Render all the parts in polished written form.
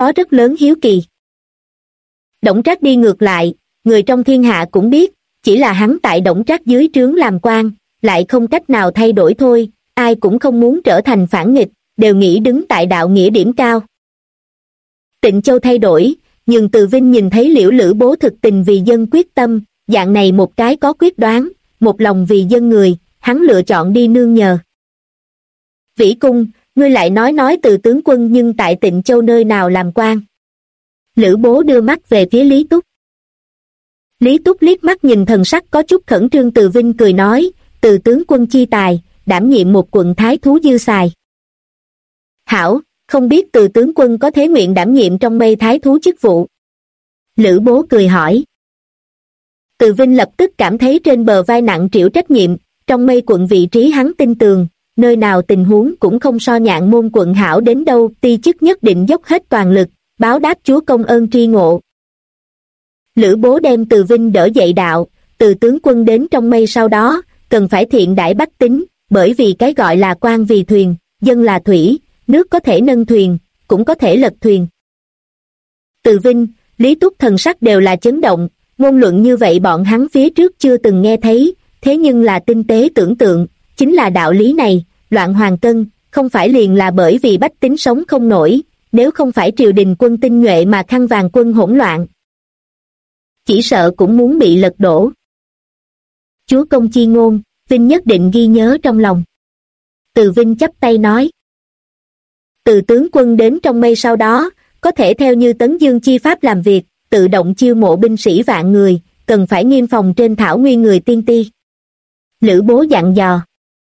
có rất lớn hiếu kỳ. Đổng Trác đi ngược lại, người trong thiên hạ cũng biết, chỉ là hắn tại Đổng Trác dưới trướng làm quan, lại không cách nào thay đổi thôi, ai cũng không muốn trở thành phản nghịch, đều nghĩ đứng tại đạo nghĩa điểm cao. Tịnh Châu thay đổi, nhưng Từ Vinh nhìn thấy Liễu Lữ Bố thực tình vì dân quyết tâm, dạng này một cái có quyết đoán, một lòng vì dân người, hắn lựa chọn đi nương nhờ. Vĩ Cung, ngươi lại nói Từ tướng quân nhưng tại Tịnh Châu nơi nào làm quan? Lữ Bố đưa mắt về phía Lý Túc. Lý Túc liếc mắt nhìn thần sắc có chút khẩn trương Từ Vinh cười nói, Từ tướng quân chi tài, đảm nhiệm một quận thái thú dư xài. Hảo, không biết Từ tướng quân có thế nguyện đảm nhiệm trong mây thái thú chức vụ. Lữ Bố cười hỏi. Từ Vinh lập tức cảm thấy trên bờ vai nặng trĩu trách nhiệm, trong mây quận vị trí hắn tin tường, nơi nào tình huống cũng không so Nhạn Môn quận hảo đến đâu, ti chức nhất định dốc hết toàn lực, báo đáp chúa công ơn tri ngộ. Lữ Bố đem Từ Vinh đỡ dậy đạo, Từ tướng quân đến trong mây sau đó, cần phải thiện đãi bách tính, bởi vì cái gọi là quan vì thuyền, dân là thủy, nước có thể nâng thuyền, cũng có thể lật thuyền. Từ Vinh, Lý Túc thần sắc đều là chấn động, ngôn luận như vậy bọn hắn phía trước chưa từng nghe thấy, thế nhưng là tinh tế tưởng tượng, chính là đạo lý này, loạn hoàng cân, không phải liền là bởi vì bách tính sống không nổi, nếu không phải triều đình quân tinh nhuệ mà khăn vàng quân hỗn loạn. Chỉ sợ cũng muốn bị lật đổ. Chúa công chi ngôn, Vinh nhất định ghi nhớ trong lòng. Từ Vinh chắp tay nói. Từ tướng quân đến trong mây sau đó, có thể theo như Tấn Dương chi pháp làm việc, tự động chiêu mộ binh sĩ vạn người, cần phải nghiêm phòng trên thảo nguyên người tiên ti. Lữ Bố dặn dò.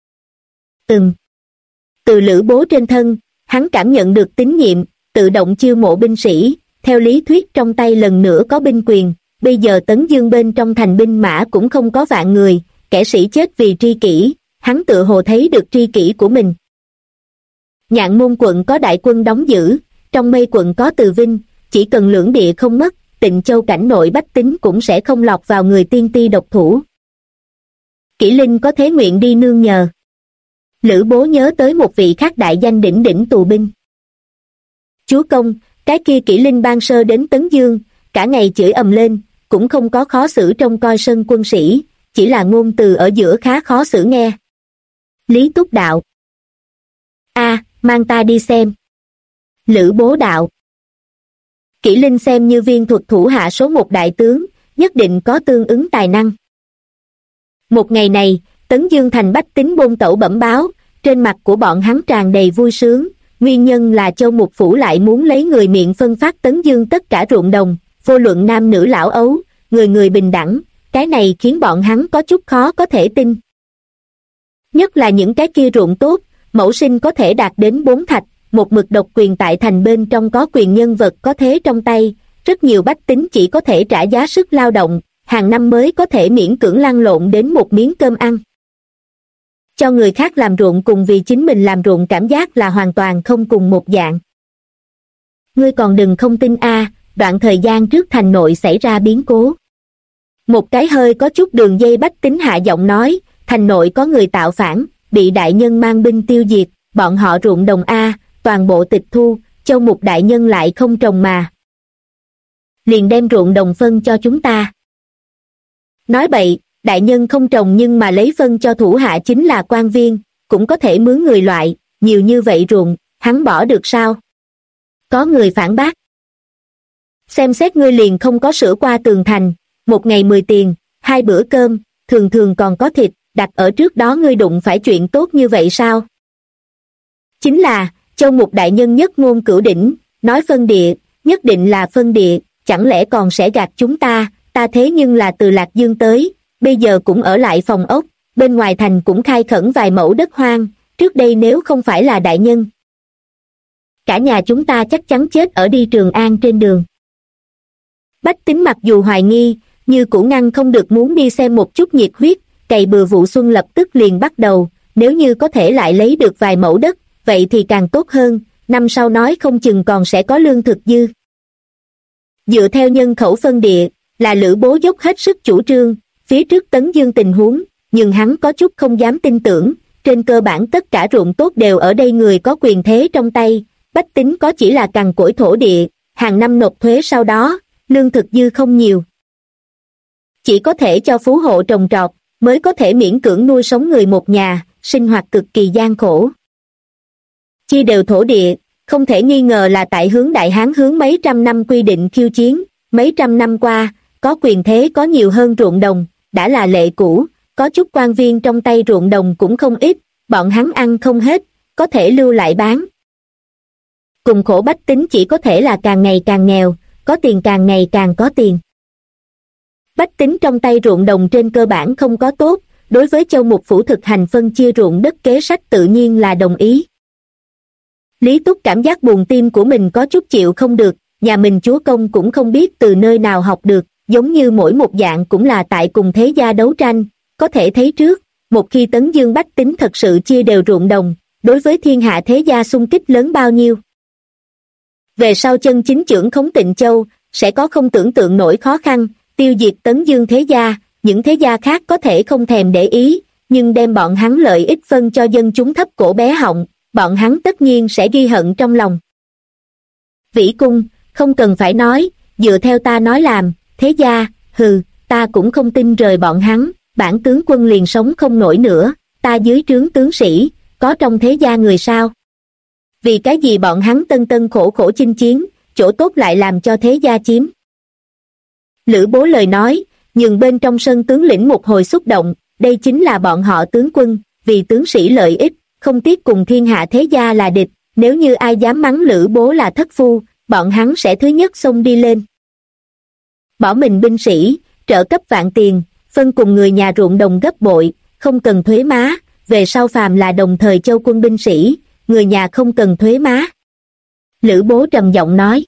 Từ Lữ Bố trên thân, hắn cảm nhận được tín nhiệm, tự động chiêu mộ binh sĩ, theo lý thuyết trong tay lần nữa có binh quyền, bây giờ Tấn Dương bên trong thành binh mã cũng không có vạn người, kẻ sĩ chết vì tri kỷ, hắn tự hồ thấy được tri kỷ của mình. Nhạn Môn quận có đại quân đóng giữ, trong mây quận có Từ Vinh, chỉ cần lưỡng địa không mất, Tịnh Châu cảnh nội bách tính cũng sẽ không lọt vào người tiên ti độc thủ. Kỷ Linh có thế nguyện đi nương nhờ. Lữ Bố nhớ tới một vị khác đại danh đỉnh đỉnh tù binh. Chúa công, cái kia Kỷ Linh ban sơ đến Tấn Dương, cả ngày chửi ầm lên, cũng không có khó xử trông coi sân quân sĩ, chỉ là ngôn từ ở giữa khá khó xử nghe. Lý Túc đạo. Mang ta đi xem. Lữ Bố đạo. Kỷ Linh xem như viên thuật thủ hạ số một đại tướng, nhất định có tương ứng tài năng. Một ngày này, Tấn Dương thành bách tính bôn tẩu bẩm báo, trên mặt của bọn hắn tràn đầy vui sướng, nguyên nhân là Châu Mục Phủ lại muốn lấy người miệng phân phát Tấn Dương tất cả ruộng đồng, vô luận nam nữ lão ấu, người người bình đẳng, cái này khiến bọn hắn có chút khó có thể tin. Nhất là những cái kia ruộng tốt, mẫu sinh có thể đạt đến 4 thạch, một mực độc quyền tại thành bên trong có quyền nhân vật có thế trong tay, rất nhiều bách tính chỉ có thể trả giá sức lao động, hàng năm mới có thể miễn cưỡng lăn lộn đến một miếng cơm ăn. Cho người khác làm ruộng cùng vì chính mình làm ruộng cảm giác là hoàn toàn không cùng một dạng. Ngươi còn đừng không tin đoạn thời gian trước thành nội xảy ra biến cố. Một cái hơi có chút đường dây bách tính hạ giọng nói, thành nội có người tạo phản, bị đại nhân mang binh tiêu diệt, bọn họ ruộng đồng toàn bộ tịch thu, Châu Mục đại nhân lại không trồng mà. Liền đem ruộng đồng phân cho chúng ta. Nói bậy, đại nhân không trồng nhưng mà lấy phân cho thủ hạ chính là quan viên, cũng có thể mướn người loại, nhiều như vậy ruộng, hắn bỏ được sao? Có người phản bác. Xem xét ngươi liền không có sữa qua tường thành, một ngày 10 tiền, 2 bữa cơm, thường thường còn có thịt, đặt ở trước đó ngươi đụng phải chuyện tốt như vậy sao? Chính là, Châu Mục đại nhân nhất ngôn cửu đỉnh, nói phân địa, nhất định là phân địa, chẳng lẽ còn sẽ gạt chúng ta thế nhưng là từ Lạc Dương tới, bây giờ cũng ở lại phòng ốc, bên ngoài thành cũng khai khẩn vài mẫu đất hoang, trước đây nếu không phải là đại nhân. Cả nhà chúng ta chắc chắn chết ở đi Trường An trên đường. Bách tính mặc dù hoài nghi, như cũ ngăn không được muốn đi xem một chút nhiệt huyết, cày bừa vụ xuân lập tức liền bắt đầu, nếu như có thể lại lấy được vài mẫu đất, vậy thì càng tốt hơn, năm sau nói không chừng còn sẽ có lương thực dư. Dựa theo nhân khẩu phân địa, là Lữ Bố dốc hết sức chủ trương, phía trước Tấn Dương tình huống, nhưng hắn có chút không dám tin tưởng, trên cơ bản tất cả ruộng tốt đều ở đây người có quyền thế trong tay, bách tính có chỉ là cằn cỗi thổ địa, hàng năm nộp thuế sau đó, lương thực dư không nhiều. Chỉ có thể cho phú hộ trồng trọt, mới có thể miễn cưỡng nuôi sống người một nhà, sinh hoạt cực kỳ gian khổ. Chia đều thổ địa, không thể nghi ngờ là tại hướng Đại Hán hướng mấy trăm năm quy định khiêu chiến, mấy trăm năm qua, có quyền thế có nhiều hơn ruộng đồng, đã là lệ cũ, có chút quan viên trong tay ruộng đồng cũng không ít, bọn hắn ăn không hết, có thể lưu lại bán. Cùng khổ bách tính chỉ có thể là càng ngày càng nghèo, có tiền càng ngày càng có tiền. Bách tính trong tay ruộng đồng trên cơ bản không có tốt, đối với Châu Mục Phủ thực hành phân chia ruộng đất kế sách tự nhiên là đồng ý. Lý Túc cảm giác buồn tim của mình có chút chịu không được, nhà mình chúa công cũng không biết từ nơi nào học được, giống như mỗi một dạng cũng là tại cùng thế gia đấu tranh, có thể thấy trước, một khi Tấn Dương bách tính thật sự chia đều ruộng đồng, đối với thiên hạ thế gia xung kích lớn bao nhiêu. Về sau chân chính trưởng khống Tịnh Châu, sẽ có không tưởng tượng nổi khó khăn, tiêu diệt Tấn Dương thế gia, những thế gia khác có thể không thèm để ý, nhưng đem bọn hắn lợi ích phân cho dân chúng thấp cổ bé họng, bọn hắn tất nhiên sẽ ghi hận trong lòng. Vĩ Cung, không cần phải nói, dựa theo ta nói làm, thế gia, hừ, ta cũng không tin rời bọn hắn, bản tướng quân liền sống không nổi nữa, ta dưới trướng tướng sĩ, có trong thế gia người sao? Vì cái gì bọn hắn tân tân khổ khổ chinh chiến, chỗ tốt lại làm cho thế gia chiếm? Lữ Bố lời nói, nhường bên trong sân tướng lĩnh một hồi xúc động, đây chính là bọn họ tướng quân, vì tướng sĩ lợi ích, không tiếc cùng thiên hạ thế gia là địch, nếu như ai dám mắng Lữ Bố là thất phu, bọn hắn sẽ thứ nhất xông đi lên. Bỏ mình binh sĩ, trợ cấp vạn tiền, phân cùng người nhà ruộng đồng gấp bội, không cần thuế má, về sau phàm là đồng thời châu quân binh sĩ, người nhà không cần thuế má. Lữ Bố trầm giọng nói.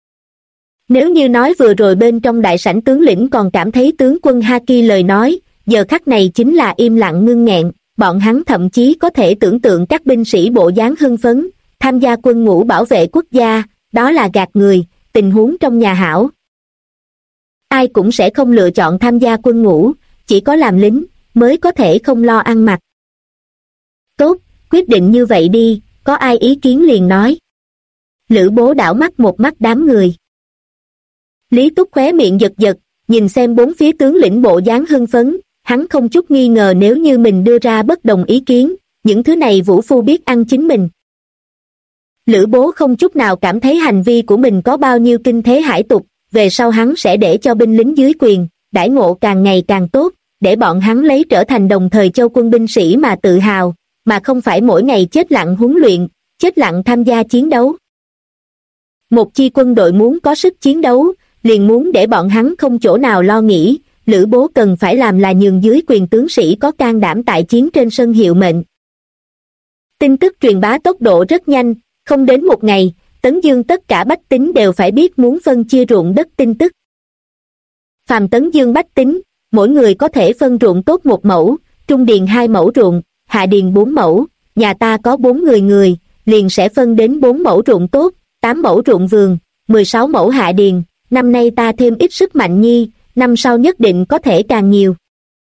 Nếu như nói vừa rồi bên trong đại sảnh tướng lĩnh còn cảm thấy tướng quân Haki lời nói, giờ khắc này chính là im lặng ngưng nghẹn, bọn hắn thậm chí có thể tưởng tượng các binh sĩ bộ dáng hưng phấn, tham gia quân ngũ bảo vệ quốc gia, đó là gạt người, tình huống trong nhà hảo. Ai cũng sẽ không lựa chọn tham gia quân ngũ, chỉ có làm lính, mới có thể không lo ăn mặc. Tốt, quyết định như vậy đi, có ai ý kiến liền nói. Lữ Bố đảo mắt một mắt đám người. Lý Túc khóe miệng giật giật, nhìn xem bốn phía tướng lĩnh bộ dáng hưng phấn, hắn không chút nghi ngờ nếu như mình đưa ra bất đồng ý kiến, những thứ này vũ phu biết ăn chính mình. Lữ Bố không chút nào cảm thấy hành vi của mình có bao nhiêu kinh thế hải tục, về sau hắn sẽ để cho binh lính dưới quyền, đãi ngộ càng ngày càng tốt, để bọn hắn lấy trở thành đồng thời châu quân binh sĩ mà tự hào, mà không phải mỗi ngày chết lặng huấn luyện, chết lặng tham gia chiến đấu. Một chi quân đội muốn có sức chiến đấu, liền muốn để bọn hắn không chỗ nào lo nghĩ, Lữ Bố cần phải làm là nhường dưới quyền tướng sĩ có can đảm tại chiến trên sân hiệu mệnh. Tin tức truyền bá tốc độ rất nhanh, không đến một ngày, Tấn Dương tất cả bách tính đều phải biết muốn phân chia ruộng đất tin tức. Phàm Tấn Dương bách tính, mỗi người có thể phân ruộng tốt 1 mẫu, trung điền 2 mẫu ruộng, hạ điền 4 mẫu, nhà ta có 4 người, liền sẽ phân đến 4 mẫu ruộng tốt, 8 mẫu ruộng vườn, 16 mẫu hạ điền, năm nay ta thêm ít sức mạnh nhi, năm sau nhất định có thể càng nhiều.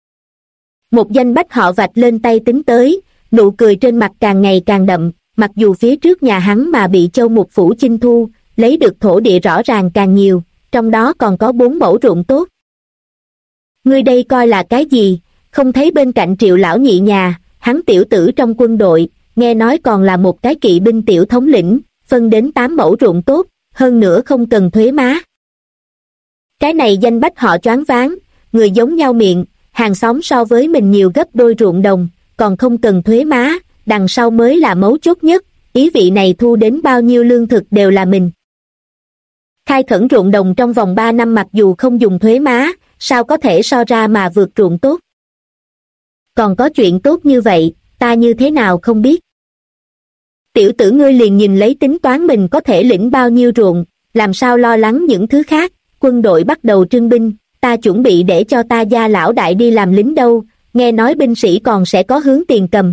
Một danh bách họ vạch lên tay tính tới, nụ cười trên mặt càng ngày càng đậm, mặc dù phía trước nhà hắn mà bị Châu Mục Phủ chinh thu, lấy được thổ địa rõ ràng càng nhiều, trong đó còn có 4 mẫu ruộng tốt. Ngươi đây coi là cái gì, không thấy bên cạnh Triệu lão nhị nhà, hắn tiểu tử trong quân đội, nghe nói còn là một cái kỵ binh tiểu thống lĩnh, phân đến 8 mẫu ruộng tốt, hơn nữa không cần thuế má. Cái này danh bách họ choáng váng, người giống nhau miệng, hàng xóm so với mình nhiều gấp đôi ruộng đồng, còn không cần thuế má, đằng sau mới là mấu chốt nhất, ý vị này thu đến bao nhiêu lương thực đều là mình. Khai khẩn ruộng đồng trong vòng 3 năm mặc dù không dùng thuế má, sao có thể so ra mà vượt ruộng tốt. Còn có chuyện tốt như vậy, ta như thế nào không biết. Tiểu tử ngươi liền nhìn lấy tính toán mình có thể lĩnh bao nhiêu ruộng, làm sao lo lắng những thứ khác, quân đội bắt đầu trưng binh, ta chuẩn bị để cho ta gia lão đại đi làm lính đâu, nghe nói binh sĩ còn sẽ có hướng tiền cầm.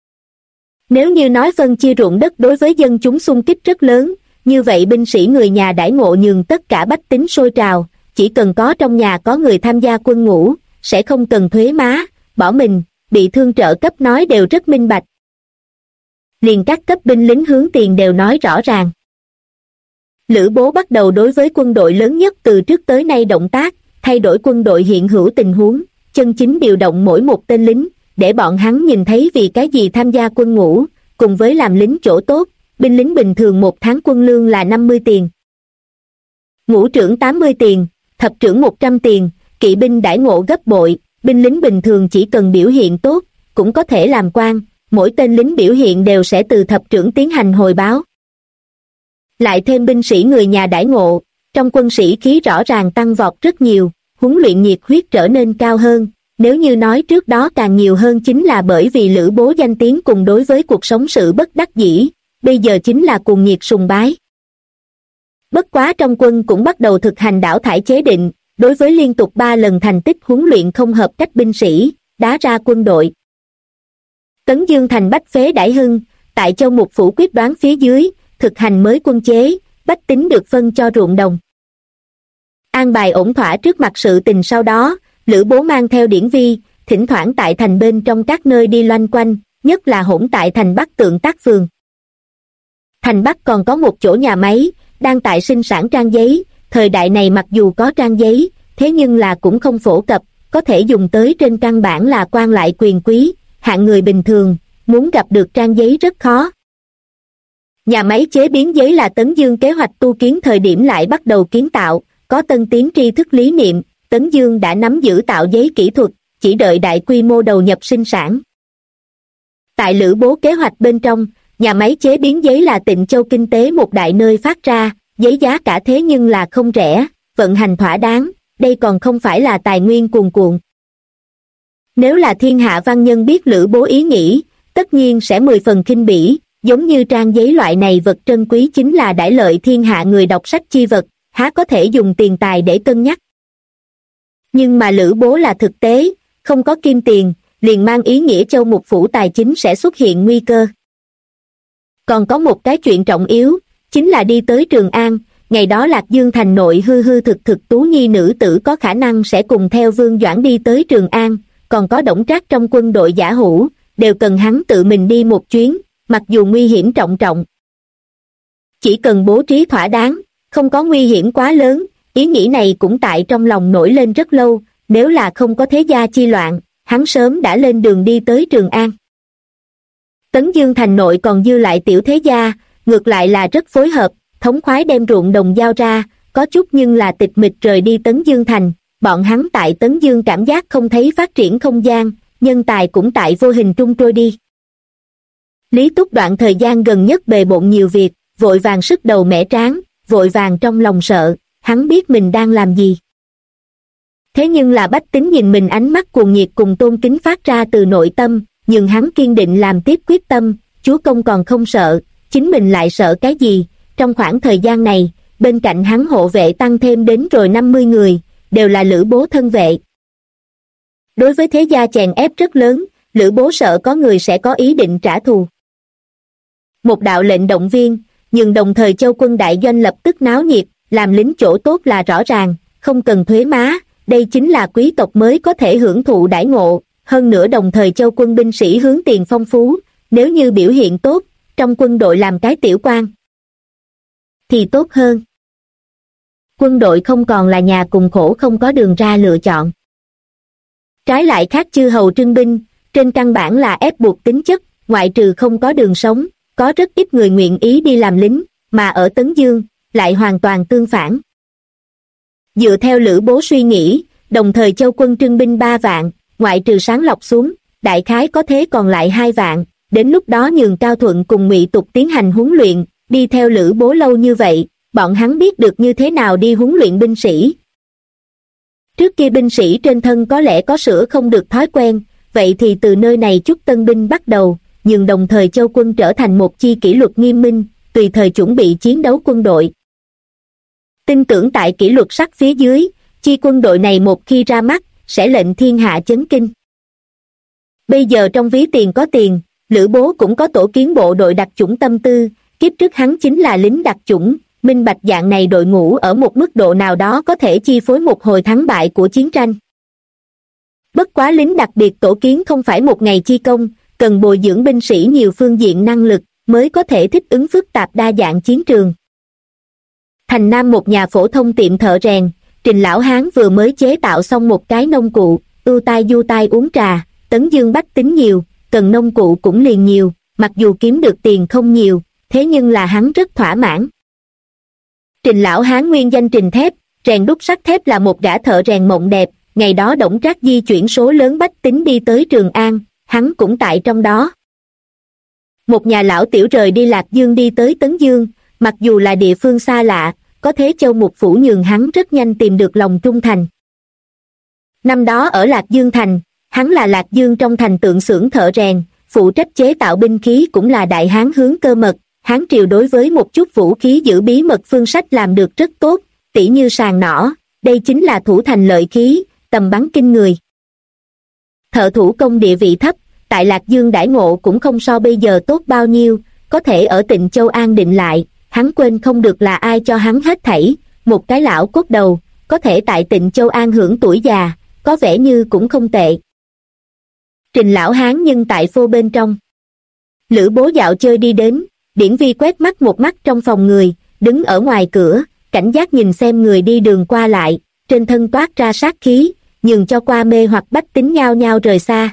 Nếu như nói phân chia ruộng đất đối với dân chúng xung kích rất lớn, như vậy binh sĩ người nhà đãi ngộ nhường tất cả bách tính sôi trào, chỉ cần có trong nhà có người tham gia quân ngũ, sẽ không cần thuế má, bỏ mình, bị thương trợ cấp nói đều rất minh bạch. Liền các cấp binh lính hướng tiền đều nói rõ ràng. Lữ Bố bắt đầu đối với quân đội lớn nhất từ trước tới nay động tác, thay đổi quân đội hiện hữu tình huống, chân chính điều động mỗi một tên lính, để bọn hắn nhìn thấy vì cái gì tham gia quân ngũ, cùng với làm lính chỗ tốt, binh lính bình thường một tháng quân lương là 50 tiền. Ngũ trưởng 80 tiền, thập trưởng 100 tiền, kỵ binh đãi ngộ gấp bội, binh lính bình thường chỉ cần biểu hiện tốt, cũng có thể làm quan, mỗi tên lính biểu hiện đều sẽ từ thập trưởng tiến hành hồi báo. Lại thêm binh sĩ người nhà đãi ngộ, trong quân sĩ khí rõ ràng tăng vọt rất nhiều, huấn luyện nhiệt huyết trở nên cao hơn, nếu như nói trước đó càng nhiều hơn chính là bởi vì Lữ Bố danh tiếng cùng đối với cuộc sống sự bất đắc dĩ, bây giờ chính là cuồng nhiệt sùng bái. Bất quá trong quân cũng bắt đầu thực hành đảo thải chế định, đối với liên tục 3 lần thành tích huấn luyện không hợp cách binh sĩ, đá ra quân đội. Tấn Dương thành bách phế đãi hưng, tại Châu Mục Phủ quyết đoán phía dưới, thực hành mới quân chế, bách tính được phân cho ruộng đồng. An bài ổn thỏa trước mặt sự tình sau đó, Lữ Bố mang theo điển vi, thỉnh thoảng tại thành bên trong các nơi đi loanh quanh, nhất là hỗn tại thành Bắc Tượng Tác Phường. Thành Bắc còn có một chỗ nhà máy, đang tại sinh sản trang giấy, thời đại này mặc dù có trang giấy, thế nhưng là cũng không phổ cập, có thể dùng tới trên căn bản là quan lại quyền quý, hạng người bình thường, muốn gặp được trang giấy rất khó. Nhà máy chế biến giấy là Tấn Dương kế hoạch tu kiến thời điểm lại bắt đầu kiến tạo, có tân tiến tri thức lý niệm, Tấn Dương đã nắm giữ tạo giấy kỹ thuật, chỉ đợi đại quy mô đầu nhập sinh sản. Tại Lữ Bố kế hoạch bên trong, nhà máy chế biến giấy là Tịnh Châu kinh tế một đại nơi phát ra, giấy giá cả thế nhưng là không rẻ, vận hành thỏa đáng, đây còn không phải là tài nguyên cuồn cuộn. Nếu là thiên hạ văn nhân biết Lữ Bố ý nghĩ, tất nhiên sẽ 10 phần khinh bỉ, giống như trang giấy loại này vật trân quý chính là đãi lợi thiên hạ người đọc sách chi vật, há có thể dùng tiền tài để cân nhắc. Nhưng mà Lữ Bố là thực tế, không có kim tiền, liền mang ý nghĩa Châu Mục Phủ tài chính sẽ xuất hiện nguy cơ. Còn có một cái chuyện trọng yếu, chính là đi tới Trường An, ngày đó Lạc Dương thành nội hư hư thực thực tú nhi nữ tử có khả năng sẽ cùng theo Vương Doãn đi tới Trường An, còn có Đổng Trác trong quân đội giả hữu, đều cần hắn tự mình đi một chuyến, mặc dù nguy hiểm trọng trọng. Chỉ cần bố trí thỏa đáng, không có nguy hiểm quá lớn, ý nghĩ này cũng tại trong lòng nổi lên rất lâu, nếu là không có thế gia chi loạn, hắn sớm đã lên đường đi tới Trường An. Tấn Dương thành nội còn dư lại tiểu thế gia, ngược lại là rất phối hợp, thống khoái đem ruộng đồng giao ra, có chút nhưng là tịch mịch rời đi Tấn Dương thành, bọn hắn tại Tấn Dương cảm giác không thấy phát triển không gian, nhân tài cũng tại vô hình trung trôi đi. Lý Túc đoạn thời gian gần nhất bề bộn nhiều việc, vội vàng sức đầu mẻ trán, vội vàng trong lòng sợ, hắn biết mình đang làm gì. Thế nhưng là bách tính nhìn mình ánh mắt cuồng nhiệt cùng tôn kính phát ra từ nội tâm, nhưng hắn kiên định làm tiếp quyết tâm, chúa công còn không sợ, chính mình lại sợ cái gì. Trong khoảng thời gian này, bên cạnh hắn hộ vệ tăng thêm đến rồi 50 người, đều là Lữ Bố thân vệ. Đối với thế gia chèn ép rất lớn, Lữ Bố sợ có người sẽ có ý định trả thù. Một đạo lệnh động viên, nhưng đồng thời Châu quân đại doanh lập tức náo nhiệt, làm lính chỗ tốt là rõ ràng, không cần thuế má, đây chính là quý tộc mới có thể hưởng thụ đãi ngộ, hơn nữa đồng thời Châu quân binh sĩ hướng tiền phong phú, nếu như biểu hiện tốt, trong quân đội làm cái tiểu quan thì tốt hơn. Quân đội không còn là nhà cùng khổ không có đường ra lựa chọn. Trái lại khác chư hầu trưng binh, trên căn bản là ép buộc tính chất, ngoại trừ không có đường sống, có rất ít người nguyện ý đi làm lính, mà ở Tấn Dương, lại hoàn toàn tương phản. Dựa theo Lữ Bố suy nghĩ, đồng thời Châu quân trưng binh 3 vạn, ngoại trừ sáng lọc xuống, đại khái có thế còn lại 2 vạn, đến lúc đó nhường Cao Thuận cùng Ngụy Tục tiến hành huấn luyện, đi theo Lữ Bố lâu như vậy, bọn hắn biết được như thế nào đi huấn luyện binh sĩ. Trước kia binh sĩ trên thân có lẽ có sửa không được thói quen, vậy thì từ nơi này chút tân binh bắt đầu, nhưng đồng thời Châu quân trở thành một chi kỷ luật nghiêm minh, tùy thời chuẩn bị chiến đấu quân đội. Tin tưởng tại kỷ luật sắc phía dưới, chi quân đội này một khi ra mắt, sẽ lệnh thiên hạ chấn kinh. Bây giờ trong ví tiền có tiền, Lữ Bố cũng có tổ kiến bộ đội đặc chủng tâm tư, kiếp trước hắn chính là lính đặc chủng, minh bạch dạng này đội ngũ ở một mức độ nào đó có thể chi phối một hồi thắng bại của chiến tranh. Bất quá lính đặc biệt tổ kiến không phải một ngày chi công, cần bồi dưỡng binh sĩ nhiều phương diện năng lực mới có thể thích ứng phức tạp đa dạng chiến trường. Thành Nam một nhà phổ thông tiệm thợ rèn, Trình lão hán vừa mới chế tạo xong một cái nông cụ, ưu tai du tai uống trà. Tấn Dương bách tính nhiều, cần nông cụ cũng liền nhiều, mặc dù kiếm được tiền không nhiều, thế nhưng là hắn rất thỏa mãn. Trình lão hán nguyên danh Trình Thép, rèn đúc sắt thép, là một gã thợ rèn mộng đẹp. Ngày đó Đổng Trác di chuyển số lớn bách tính đi tới Trường An, hắn cũng tại trong đó. Một nhà lão tiểu rời đi Lạc Dương đi tới Tấn Dương, mặc dù là địa phương xa lạ, có thế Châu Mục Phủ nhường hắn rất nhanh tìm được lòng trung thành. Năm đó ở Lạc Dương thành, hắn là Lạc Dương trong thành tượng xưởng thợ rèn, phụ trách chế tạo binh khí, cũng là đại hán hướng cơ mật. Hán triều đối với một chút vũ khí giữ bí mật phương sách làm được rất tốt, tỉ như sàng nỏ, đây chính là thủ thành lợi khí, tầm bắn kinh người. Thợ thủ công địa vị thấp, tại Lạc Dương đãi ngộ cũng không so bây giờ tốt bao nhiêu, có thể ở Tịnh Châu an định lại, hắn quên không được là ai cho hắn hết thảy, một cái lão cốt đầu, có thể tại Tịnh Châu an hưởng tuổi già, có vẻ như cũng không tệ. Trình lão hán nhưng tại phô bên trong. Lữ Bố dạo chơi đi đến, Điển Vi quét mắt một mắt trong phòng người, đứng ở ngoài cửa, cảnh giác nhìn xem người đi đường qua lại, trên thân toát ra sát khí, nhường cho qua mê hoặc bách tính nhao nhao rời xa.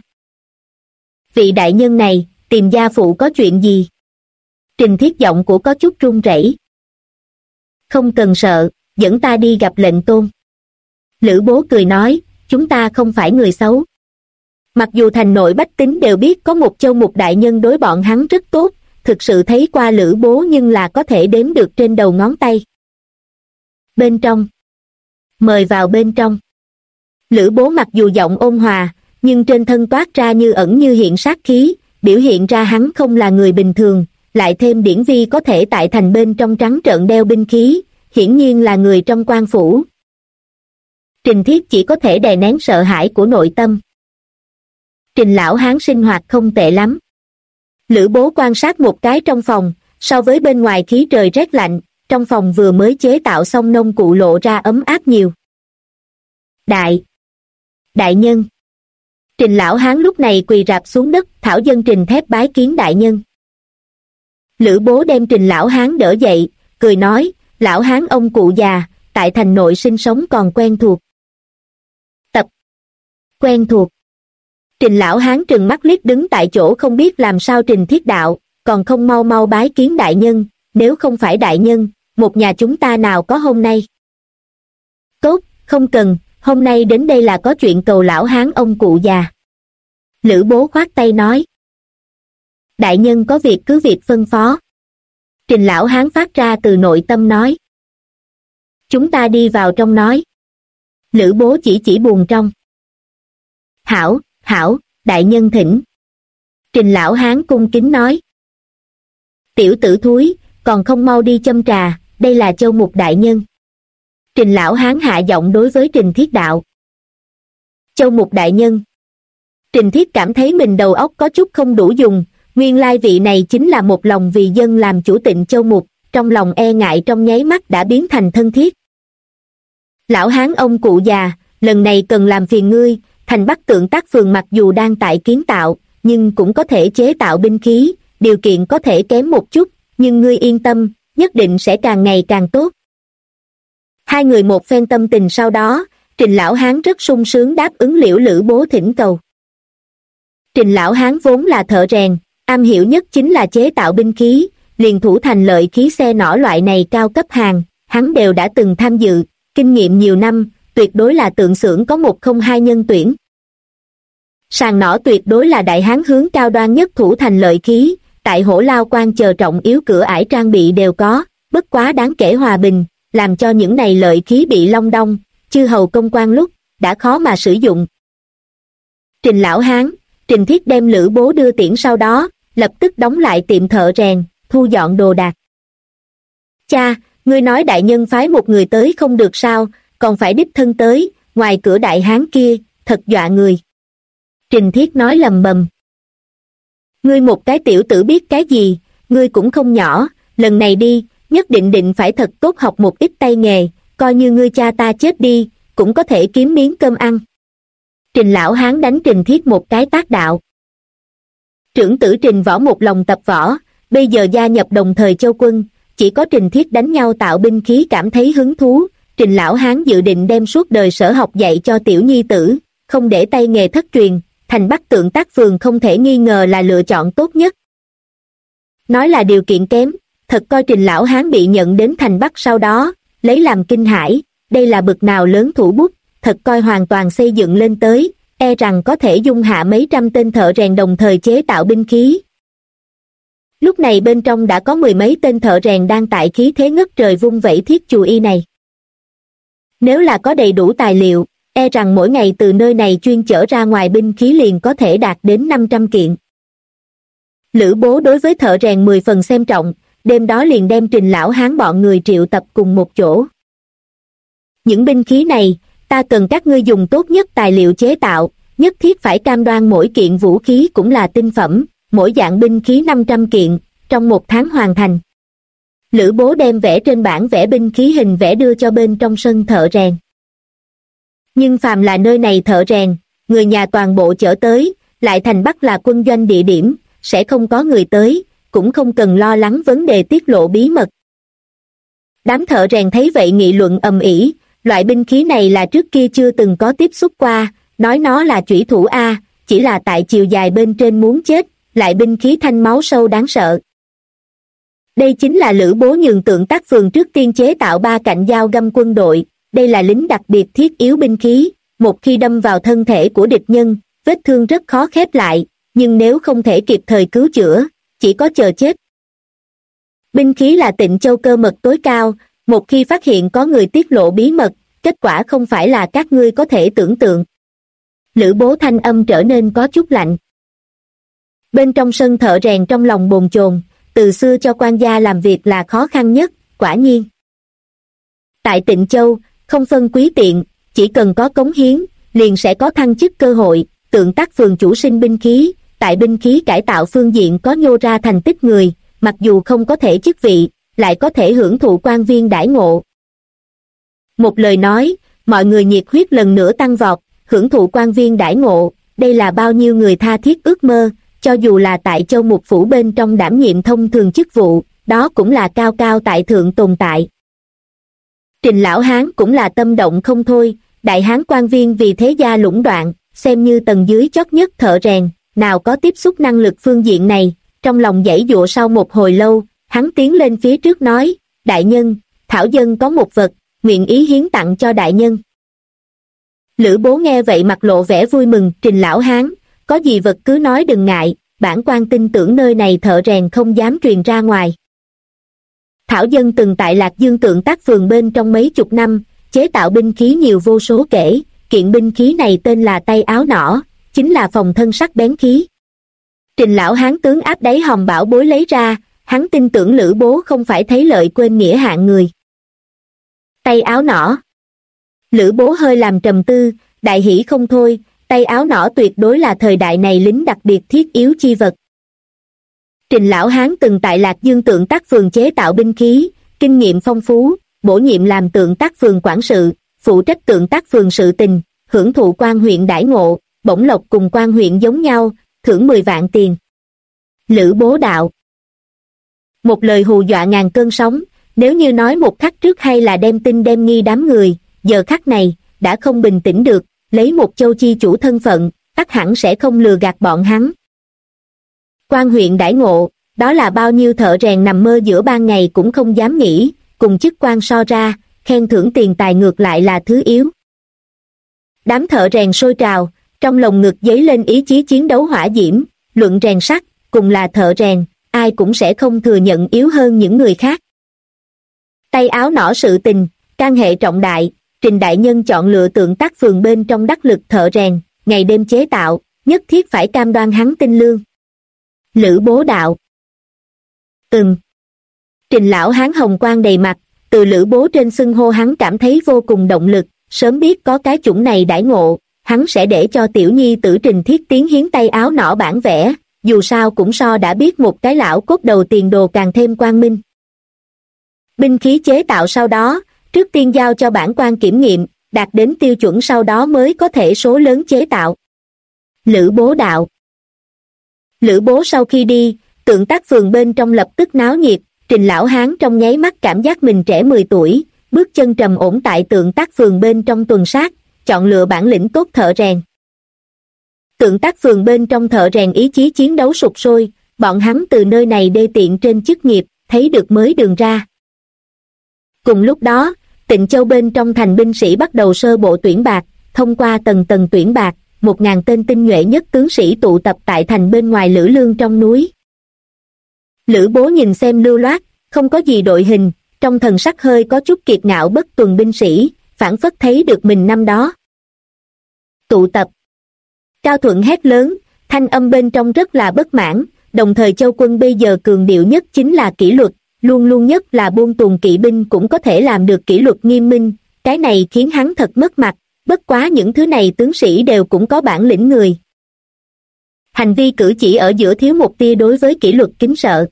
Vị đại nhân này, tìm gia phụ có chuyện gì? Trình Thiết giọng của có chút run rẩy. Không cần sợ, dẫn ta đi gặp lệnh tôn. Lữ Bố cười nói, chúng ta không phải người xấu. Mặc dù thành nội bách tính đều biết có một Châu Mục đại nhân đối bọn hắn rất tốt, thực sự thấy qua Lữ Bố nhưng là có thể đếm được trên đầu ngón tay. Bên trong. Mời vào bên trong. Lữ Bố mặc dù giọng ôn hòa, nhưng trên thân toát ra như ẩn như hiện sát khí, biểu hiện ra hắn không là người bình thường, lại thêm Điển Vi có thể tại thành bên trong trắng trợn đeo binh khí, hiển nhiên là người trong quan phủ. Trình Thiết chỉ có thể đè nén sợ hãi của nội tâm. Trình lão hán sinh hoạt không tệ lắm. Lữ Bố quan sát một cái trong phòng, so với bên ngoài khí trời rét lạnh, trong phòng vừa mới chế tạo xong nông cụ lộ ra ấm áp nhiều. Đại nhân. Trình lão hán lúc này quỳ rạp xuống đất, thảo dân Trình Thép bái kiến đại nhân. Lữ Bố đem Trình lão hán đỡ dậy, cười nói, lão hán ông cụ già, tại thành nội sinh sống còn quen thuộc. Quen thuộc. Trình lão hán trừng mắt liếc đứng tại chỗ không biết làm sao Trình Thiết đạo, còn không mau mau bái kiến đại nhân, nếu không phải đại nhân, một nhà chúng ta nào có hôm nay. Tốt, không cần, hôm nay đến đây là có chuyện cầu lão hán ông cụ già. Lữ Bố khoát tay nói. Đại nhân có việc cứ việc phân phó. Trình lão hán phát ra từ nội tâm nói. Chúng ta đi vào trong nói. Lữ Bố chỉ buồng trong. Hảo, đại nhân thỉnh. Trình lão hán cung kính nói. Tiểu tử thúi, còn không mau đi châm trà, đây là Châu Mục đại nhân. Trình lão hán hạ giọng đối với Trình Thiết đạo. Châu Mục đại nhân. Trình Thiết cảm thấy mình đầu óc có chút không đủ dùng, nguyên lai vị này chính là một lòng vì dân làm chủ Tịnh Châu Mục, trong lòng e ngại trong nháy mắt đã biến thành thân thiết. Lão hán ông cụ già, lần này cần làm phiền ngươi, thành Bắc Tượng Tác Phường mặc dù đang tại kiến tạo, nhưng cũng có thể chế tạo binh khí, điều kiện có thể kém một chút, nhưng ngươi yên tâm, nhất định sẽ càng ngày càng tốt. Hai người một phen tâm tình sau đó, Trình lão hán rất sung sướng đáp ứng liễu Lữ Bố thỉnh cầu. Trình lão hán vốn là thợ rèn, am hiểu nhất chính là chế tạo binh khí, liền thủ thành lợi khí xe nỏ loại này cao cấp hàng, hắn đều đã từng tham dự, kinh nghiệm nhiều năm, tuyệt đối là tượng xưởng có 102 nhân tuyển. Sàng nỏ tuyệt đối là đại hán hướng cao đoan nhất thủ thành lợi khí, tại Hổ Lao Quan chờ trọng yếu cửa ải trang bị đều có, bất quá đáng kể hòa bình, làm cho những này lợi khí bị long đong, chư hầu công quan lúc, đã khó mà sử dụng. Trình lão hán, Trình Thiết đem Lữ Bố đưa tiễn sau đó, lập tức đóng lại tiệm thợ rèn, thu dọn đồ đạc. Cha, ngươi nói đại nhân phái một người tới không được sao, còn phải đích thân tới, ngoài cửa đại hán kia, thật dọa người. Trình Thiết nói lầm bầm. Ngươi một cái tiểu tử biết cái gì, ngươi cũng không nhỏ, lần này đi, nhất định phải thật tốt học một ít tay nghề, coi như ngươi cha ta chết đi, cũng có thể kiếm miếng cơm ăn. Trình lão hán đánh Trình Thiết một cái tát đạo. Trưởng tử Trình Võ một lòng tập võ, bây giờ gia nhập Đồng Thời Châu quân, chỉ có Trình Thiết đánh nhau tạo binh khí cảm thấy hứng thú. Trình lão hán dự định đem suốt đời sở học dạy cho tiểu nhi tử, không để tay nghề thất truyền, thành Bắc Tượng Tác Phường không thể nghi ngờ là lựa chọn tốt nhất. Nói là điều kiện kém, thật coi Trình lão hán bị nhận đến thành Bắc sau đó, lấy làm kinh hãi, đây là bực nào lớn thủ bút, thật coi hoàn toàn xây dựng lên tới, e rằng có thể dung hạ mấy trăm tên thợ rèn đồng thời chế tạo binh khí. Lúc này bên trong đã có mười mấy tên thợ rèn đang tại khí thế ngất trời vung vẩy thiết chù y này. Nếu là có đầy đủ tài liệu, e rằng mỗi ngày từ nơi này chuyên chở ra ngoài binh khí liền có thể đạt đến 500 kiện. Lữ Bố đối với thợ rèn 10 phần xem trọng, đêm đó liền đem Trình lão hán bọn người triệu tập cùng một chỗ. Những binh khí này, ta cần các ngươi dùng tốt nhất tài liệu chế tạo, nhất thiết phải cam đoan mỗi kiện vũ khí cũng là tinh phẩm, mỗi dạng binh khí 500 kiện, trong 1 tháng hoàn thành. Lữ Bố đem vẽ trên bản vẽ binh khí hình vẽ đưa cho bên trong sân thợ rèn. Nhưng phàm là nơi này thợ rèn, người nhà toàn bộ chở tới, lại thành Bắc là quân doanh địa điểm, sẽ không có người tới, cũng không cần lo lắng vấn đề tiết lộ bí mật. Đám thợ rèn thấy vậy nghị luận ầm ĩ, loại binh khí này là trước kia chưa từng có tiếp xúc qua, nói nó là chủy thủ A, chỉ là tại chiều dài bên trên muốn chết, lại binh khí thanh máu sâu đáng sợ. Đây chính là Lữ Bố nhường Tượng Tác Phường trước tiên chế tạo 3 cạnh dao găm quân đội, đây là lính đặc biệt thiết yếu binh khí, một khi đâm vào thân thể của địch nhân, vết thương rất khó khép lại, nhưng nếu không thể kịp thời cứu chữa, chỉ có chờ chết. Binh khí là Tịnh Châu cơ mật tối cao, một khi phát hiện có người tiết lộ bí mật, kết quả không phải là các ngươi có thể tưởng tượng. Lữ Bố thanh âm trở nên có chút lạnh. Bên trong sân thợ rèn trong lòng bồn chồn, từ xưa cho quan gia làm việc là khó khăn nhất, quả nhiên. Tại Tịnh Châu, không phân quý tiện, chỉ cần có cống hiến, liền sẽ có thăng chức cơ hội. Tượng Tác Phường chủ sinh binh khí, tại binh khí cải tạo phương diện có nhô ra thành tích người, mặc dù không có thể chức vị, lại có thể hưởng thụ quan viên đãi ngộ. Một lời nói, mọi người nhiệt huyết lần nữa tăng vọt, hưởng thụ quan viên đãi ngộ, đây là bao nhiêu người tha thiết ước mơ, cho dù là tại Châu Mục Phủ bên trong đảm nhiệm thông thường chức vụ, đó cũng là cao cao tại thượng tồn tại. Trình lão hán cũng là tâm động không thôi, đại hán quan viên vì thế gia lũng đoạn, xem như tầng dưới chót nhất thợ rèn, nào có tiếp xúc năng lực phương diện này, trong lòng giãy giụa sau một hồi lâu, hắn tiến lên phía trước nói, đại nhân, thảo dân có một vật, nguyện ý hiến tặng cho đại nhân. Lữ Bố nghe vậy mặt lộ vẻ vui mừng, Trình lão hán, có gì vật cứ nói đừng ngại, bản quan tin tưởng nơi này thợ rèn không dám truyền ra ngoài. Thảo dân từng tại Lạc Dương Tượng Tác Phường bên trong mấy chục năm, chế tạo binh khí nhiều vô số kể, kiện binh khí này tên là tay áo nỏ, chính là phòng thân sắc bén khí. Trình lão hán tướng áp đáy hòm bảo bối lấy ra, hắn tin tưởng Lữ Bố không phải thấy lợi quên nghĩa hạng người. Tay áo nỏ. Lữ Bố hơi làm trầm tư, đại hỉ không thôi, tay áo nỏ tuyệt đối là thời đại này lính đặc biệt thiết yếu chi vật. Trình lão hán từng tại Lạc Dương Tượng Tác Phường chế tạo binh khí, kinh nghiệm phong phú, bổ nhiệm làm Tượng Tác Phường quản sự, phụ trách Tượng Tác Phường sự tình, hưởng thụ quan huyện đãi ngộ, bổng lộc cùng quan huyện giống nhau, thưởng 10 vạn tiền. Lữ Bố đạo. Một lời hù dọa ngàn cơn sóng, nếu như nói một khắc trước hay là đem tin đem nghi đám người, giờ khắc này, đã không bình tĩnh được, lấy một châu chi chủ thân phận, ắt hẳn sẽ không lừa gạt bọn hắn. Quan huyện đãi ngộ, đó là bao nhiêu thợ rèn nằm mơ giữa ban ngày cũng không dám nghĩ, cùng chức quan so ra, khen thưởng tiền tài ngược lại là thứ yếu. Đám thợ rèn sôi trào, trong lồng ngực dấy lên ý chí chiến đấu hỏa diễm, luận rèn sắt, cùng là thợ rèn, ai cũng sẽ không thừa nhận yếu hơn những người khác. Tay áo nỏ sự tình, can hệ trọng đại, Trình đại nhân chọn lựa Tượng Tác Phường bên trong đắc lực thợ rèn, ngày đêm chế tạo, nhất thiết phải cam đoan hắn tinh lương. Lữ Bố đạo. Trình lão hán hồng quang đầy mặt, từ Lữ Bố trên xưng hô hắn cảm thấy vô cùng động lực, sớm biết có cái chủng này đãi ngộ, hắn sẽ để cho tiểu nhi tử Trình Thiết tiến hiến tay áo nỏ bản vẽ, dù sao cũng so đã biết một cái lão cốt đầu tiền đồ càng thêm quang minh. Binh khí chế tạo sau đó, trước tiên giao cho bản quan kiểm nghiệm, đạt đến tiêu chuẩn sau đó mới có thể số lớn chế tạo. Lữ Bố đạo. Lữ Bố sau khi đi, Tượng Tác Phường bên trong lập tức náo nhiệt, Trình lão hán trong nháy mắt cảm giác mình trẻ 10 tuổi, bước chân trầm ổn tại tượng tác phường bên trong tuần sát, chọn lựa bản lĩnh tốt thợ rèn. Tượng tác phường bên trong thợ rèn ý chí chiến đấu sục sôi, bọn hắn từ nơi này đê tiện trên chức nghiệp, thấy được mới đường ra. Cùng lúc đó, Tịnh Châu bên trong thành binh sĩ bắt đầu sơ bộ tuyển bạc, thông qua tầng tầng tuyển bạc, 1.000 tên tinh nhuệ nhất tướng sĩ tụ tập tại thành bên ngoài Lữ Lương trong núi. Lữ Bố nhìn xem lưu loát, không có gì đội hình, trong thần sắc hơi có chút kiệt ngạo bất tuần binh sĩ, phảng phất thấy được mình năm đó. Tụ tập. Cao Thuận hét lớn, thanh âm bên trong rất là bất mãn, đồng thời Châu quân bây giờ cường điệu nhất chính là kỷ luật, luôn luôn nhất là buôn tuồng kỵ binh cũng có thể làm được kỷ luật nghiêm minh, cái này khiến hắn thật mất mặt, bất quá những thứ này tướng sĩ đều cũng có bản lĩnh người. Hành vi cử chỉ ở giữa thiếu một tia đối với kỷ luật kính sợ.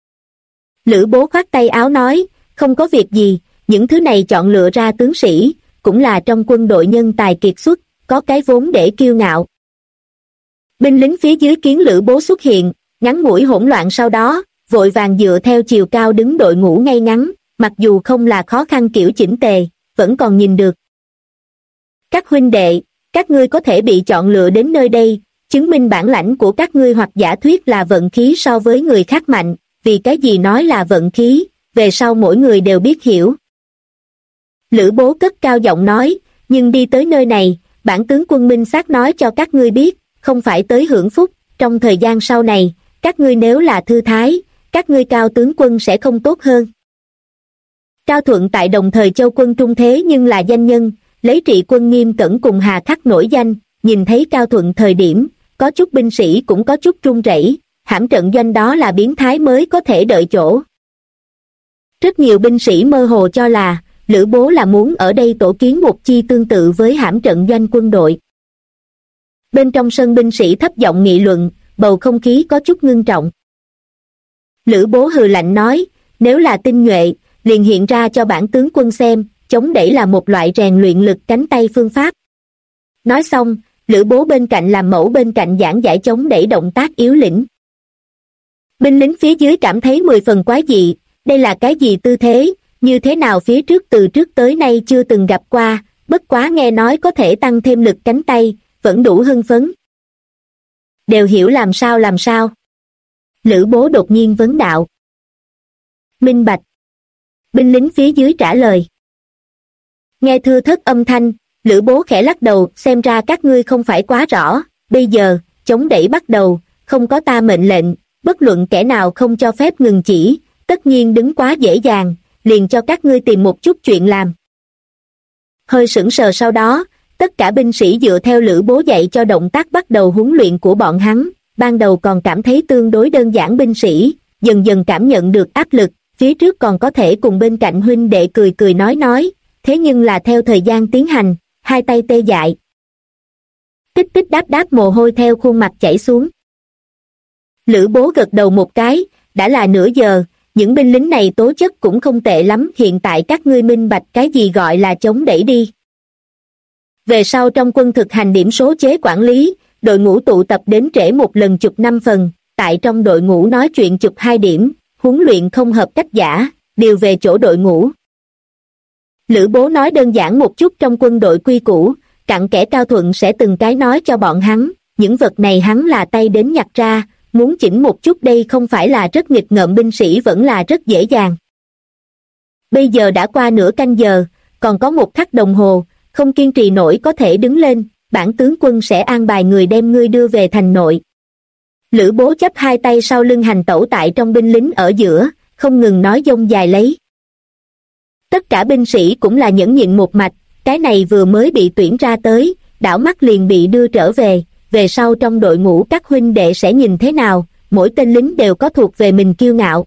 Lữ Bố khoát tay áo nói, không có việc gì, những thứ này chọn lựa ra tướng sĩ, cũng là trong quân đội nhân tài kiệt xuất, có cái vốn để kiêu ngạo. Binh lính phía dưới kiến Lữ Bố xuất hiện, ngắn ngủi hỗn loạn sau đó, vội vàng dựa theo chiều cao đứng đội ngũ ngay ngắn, mặc dù không là khó khăn kiểu chỉnh tề, vẫn còn nhìn được. Các huynh đệ, các ngươi có thể bị chọn lựa đến nơi đây, chứng minh bản lãnh của các ngươi hoặc giả thuyết là vận khí so với người khác mạnh, vì cái gì nói là vận khí, về sau mỗi người đều biết hiểu. Lữ Bố cất cao giọng nói, nhưng đi tới nơi này, bản tướng quân minh xác nói cho các ngươi biết, không phải tới hưởng phúc, trong thời gian sau này, các ngươi nếu là thư thái, các ngươi Cao tướng quân sẽ không tốt hơn. Cao Thuận tại đồng thời Châu quân trung thế nhưng là danh nhân, lấy Trị quân Nghiêm Cẩn cùng Hà Khắc nổi danh, nhìn thấy Cao Thuận thời điểm, có chút binh sĩ cũng có chút run rẩy, hãm trận doanh đó là biến thái mới có thể đợi chỗ. Rất nhiều binh sĩ mơ hồ cho là, Lữ Bố là muốn ở đây tổ kiến một chi tương tự với hãm trận doanh quân đội. Bên trong sân binh sĩ thấp giọng nghị luận, bầu không khí có chút ngưng trọng. Lữ Bố hừ lạnh nói, nếu là tinh nhuệ, liền hiện ra cho bản tướng quân xem, chống đẩy là một loại rèn luyện lực cánh tay phương pháp. Nói xong, Lữ Bố bên cạnh làm mẫu bên cạnh giảng giải chống đẩy động tác yếu lĩnh. Binh lính phía dưới cảm thấy 10 phần quái dị, đây là cái gì tư thế, như thế nào phía trước từ trước tới nay chưa từng gặp qua, bất quá nghe nói có thể tăng thêm lực cánh tay, vẫn đủ hưng phấn. Đều hiểu làm sao. Lữ Bố đột nhiên vấn đạo. Minh bạch. Binh lính phía dưới trả lời. Nghe thưa thất âm thanh, Lữ Bố khẽ lắc đầu, xem ra các ngươi không phải quá rõ, bây giờ, chống đẩy bắt đầu, không có ta mệnh lệnh, bất luận kẻ nào không cho phép ngừng chỉ, tất nhiên đứng quá dễ dàng, liền cho các ngươi tìm một chút chuyện làm. Hơi sững sờ sau đó, tất cả binh sĩ dựa theo Lữ Bố dạy cho động tác bắt đầu huấn luyện của bọn hắn, ban đầu còn cảm thấy tương đối đơn giản binh sĩ, dần dần cảm nhận được áp lực, phía trước còn có thể cùng bên cạnh huynh đệ cười cười nói, thế nhưng là theo thời gian tiến hành, hai tay tê dại. Tích tích đáp mồ hôi theo khuôn mặt chảy xuống. Lữ Bố gật đầu một cái, đã là nửa giờ, những binh lính này tố chất cũng không tệ lắm, hiện tại các ngươi minh bạch cái gì gọi là chống đẩy đi. Về sau trong quân thực hành điểm số chế quản lý, đội ngũ tụ tập đến trễ một lần chụp 5 phần, tại trong đội ngũ nói chuyện chụp 2 điểm, huấn luyện không hợp cách giả, điều về chỗ đội ngũ. Lữ Bố nói đơn giản một chút trong quân đội quy củ, cặn kẽ Cao Thuận sẽ từng cái nói cho bọn hắn, những vật này hắn là tay đến nhặt ra, muốn chỉnh một chút đây không phải là rất nghịch ngợm binh sĩ vẫn là rất dễ dàng. Bây giờ đã qua nửa canh giờ, còn có 1 khắc đồng hồ, không kiên trì nổi có thể đứng lên, bản tướng quân sẽ an bài người đem ngươi đưa về thành nội. Lữ Bố chắp hai tay sau lưng hành tẩu tại trong binh lính ở giữa, không ngừng nói dông dài lấy. Tất cả binh sĩ cũng là nhẫn nhịn một mạch, cái này vừa mới bị tuyển ra tới, đảo mắt liền bị đưa trở về sau trong đội ngũ các huynh đệ sẽ nhìn thế nào, mỗi tên lính đều có thuộc về mình kiêu ngạo.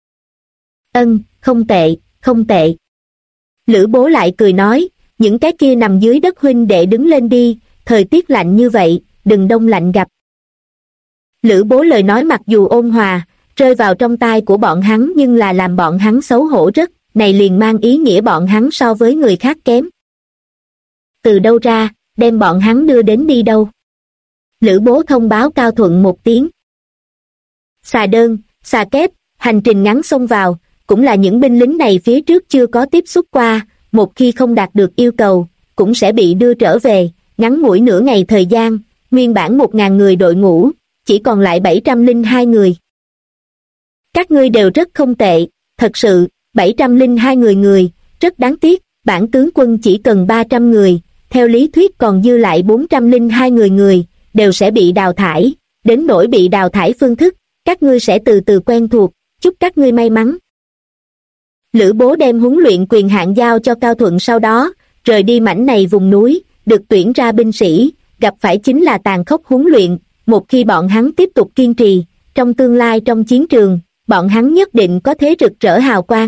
Không tệ. Lữ Bố lại cười nói, những cái kia nằm dưới đất huynh đệ đứng lên đi, thời tiết lạnh như vậy, đừng đông lạnh gặp. Lữ Bố lời nói mặc dù ôn hòa, rơi vào trong tai của bọn hắn nhưng là làm bọn hắn xấu hổ rất, này liền mang ý nghĩa bọn hắn so với người khác kém. Từ đâu ra, đem bọn hắn đưa đến đi đâu? Lữ Bố thông báo Cao Thuận một tiếng. Xà đơn, xà kép, hành trình ngắn xông vào, cũng là những binh lính này phía trước chưa có tiếp xúc qua, một khi không đạt được yêu cầu, cũng sẽ bị đưa trở về, ngắn ngủi nửa ngày thời gian, nguyên bản 1.000 người đội ngũ, chỉ còn lại 702 người. Các ngươi đều rất không tệ, thật sự, 702 người, rất đáng tiếc, bản tướng quân chỉ cần 300 người, theo lý thuyết còn dư lại 402 người, đều sẽ bị đào thải, đến nỗi bị đào thải phương thức, các ngươi sẽ từ từ quen thuộc, chúc các ngươi may mắn. Lữ Bố đem huấn luyện quyền hạn giao cho Cao Thuận, sau đó, rời đi mảnh này vùng núi, được tuyển ra binh sĩ, gặp phải chính là tàn khốc huấn luyện, một khi bọn hắn tiếp tục kiên trì, trong tương lai trong chiến trường, bọn hắn nhất định có thế rực rỡ hào quang.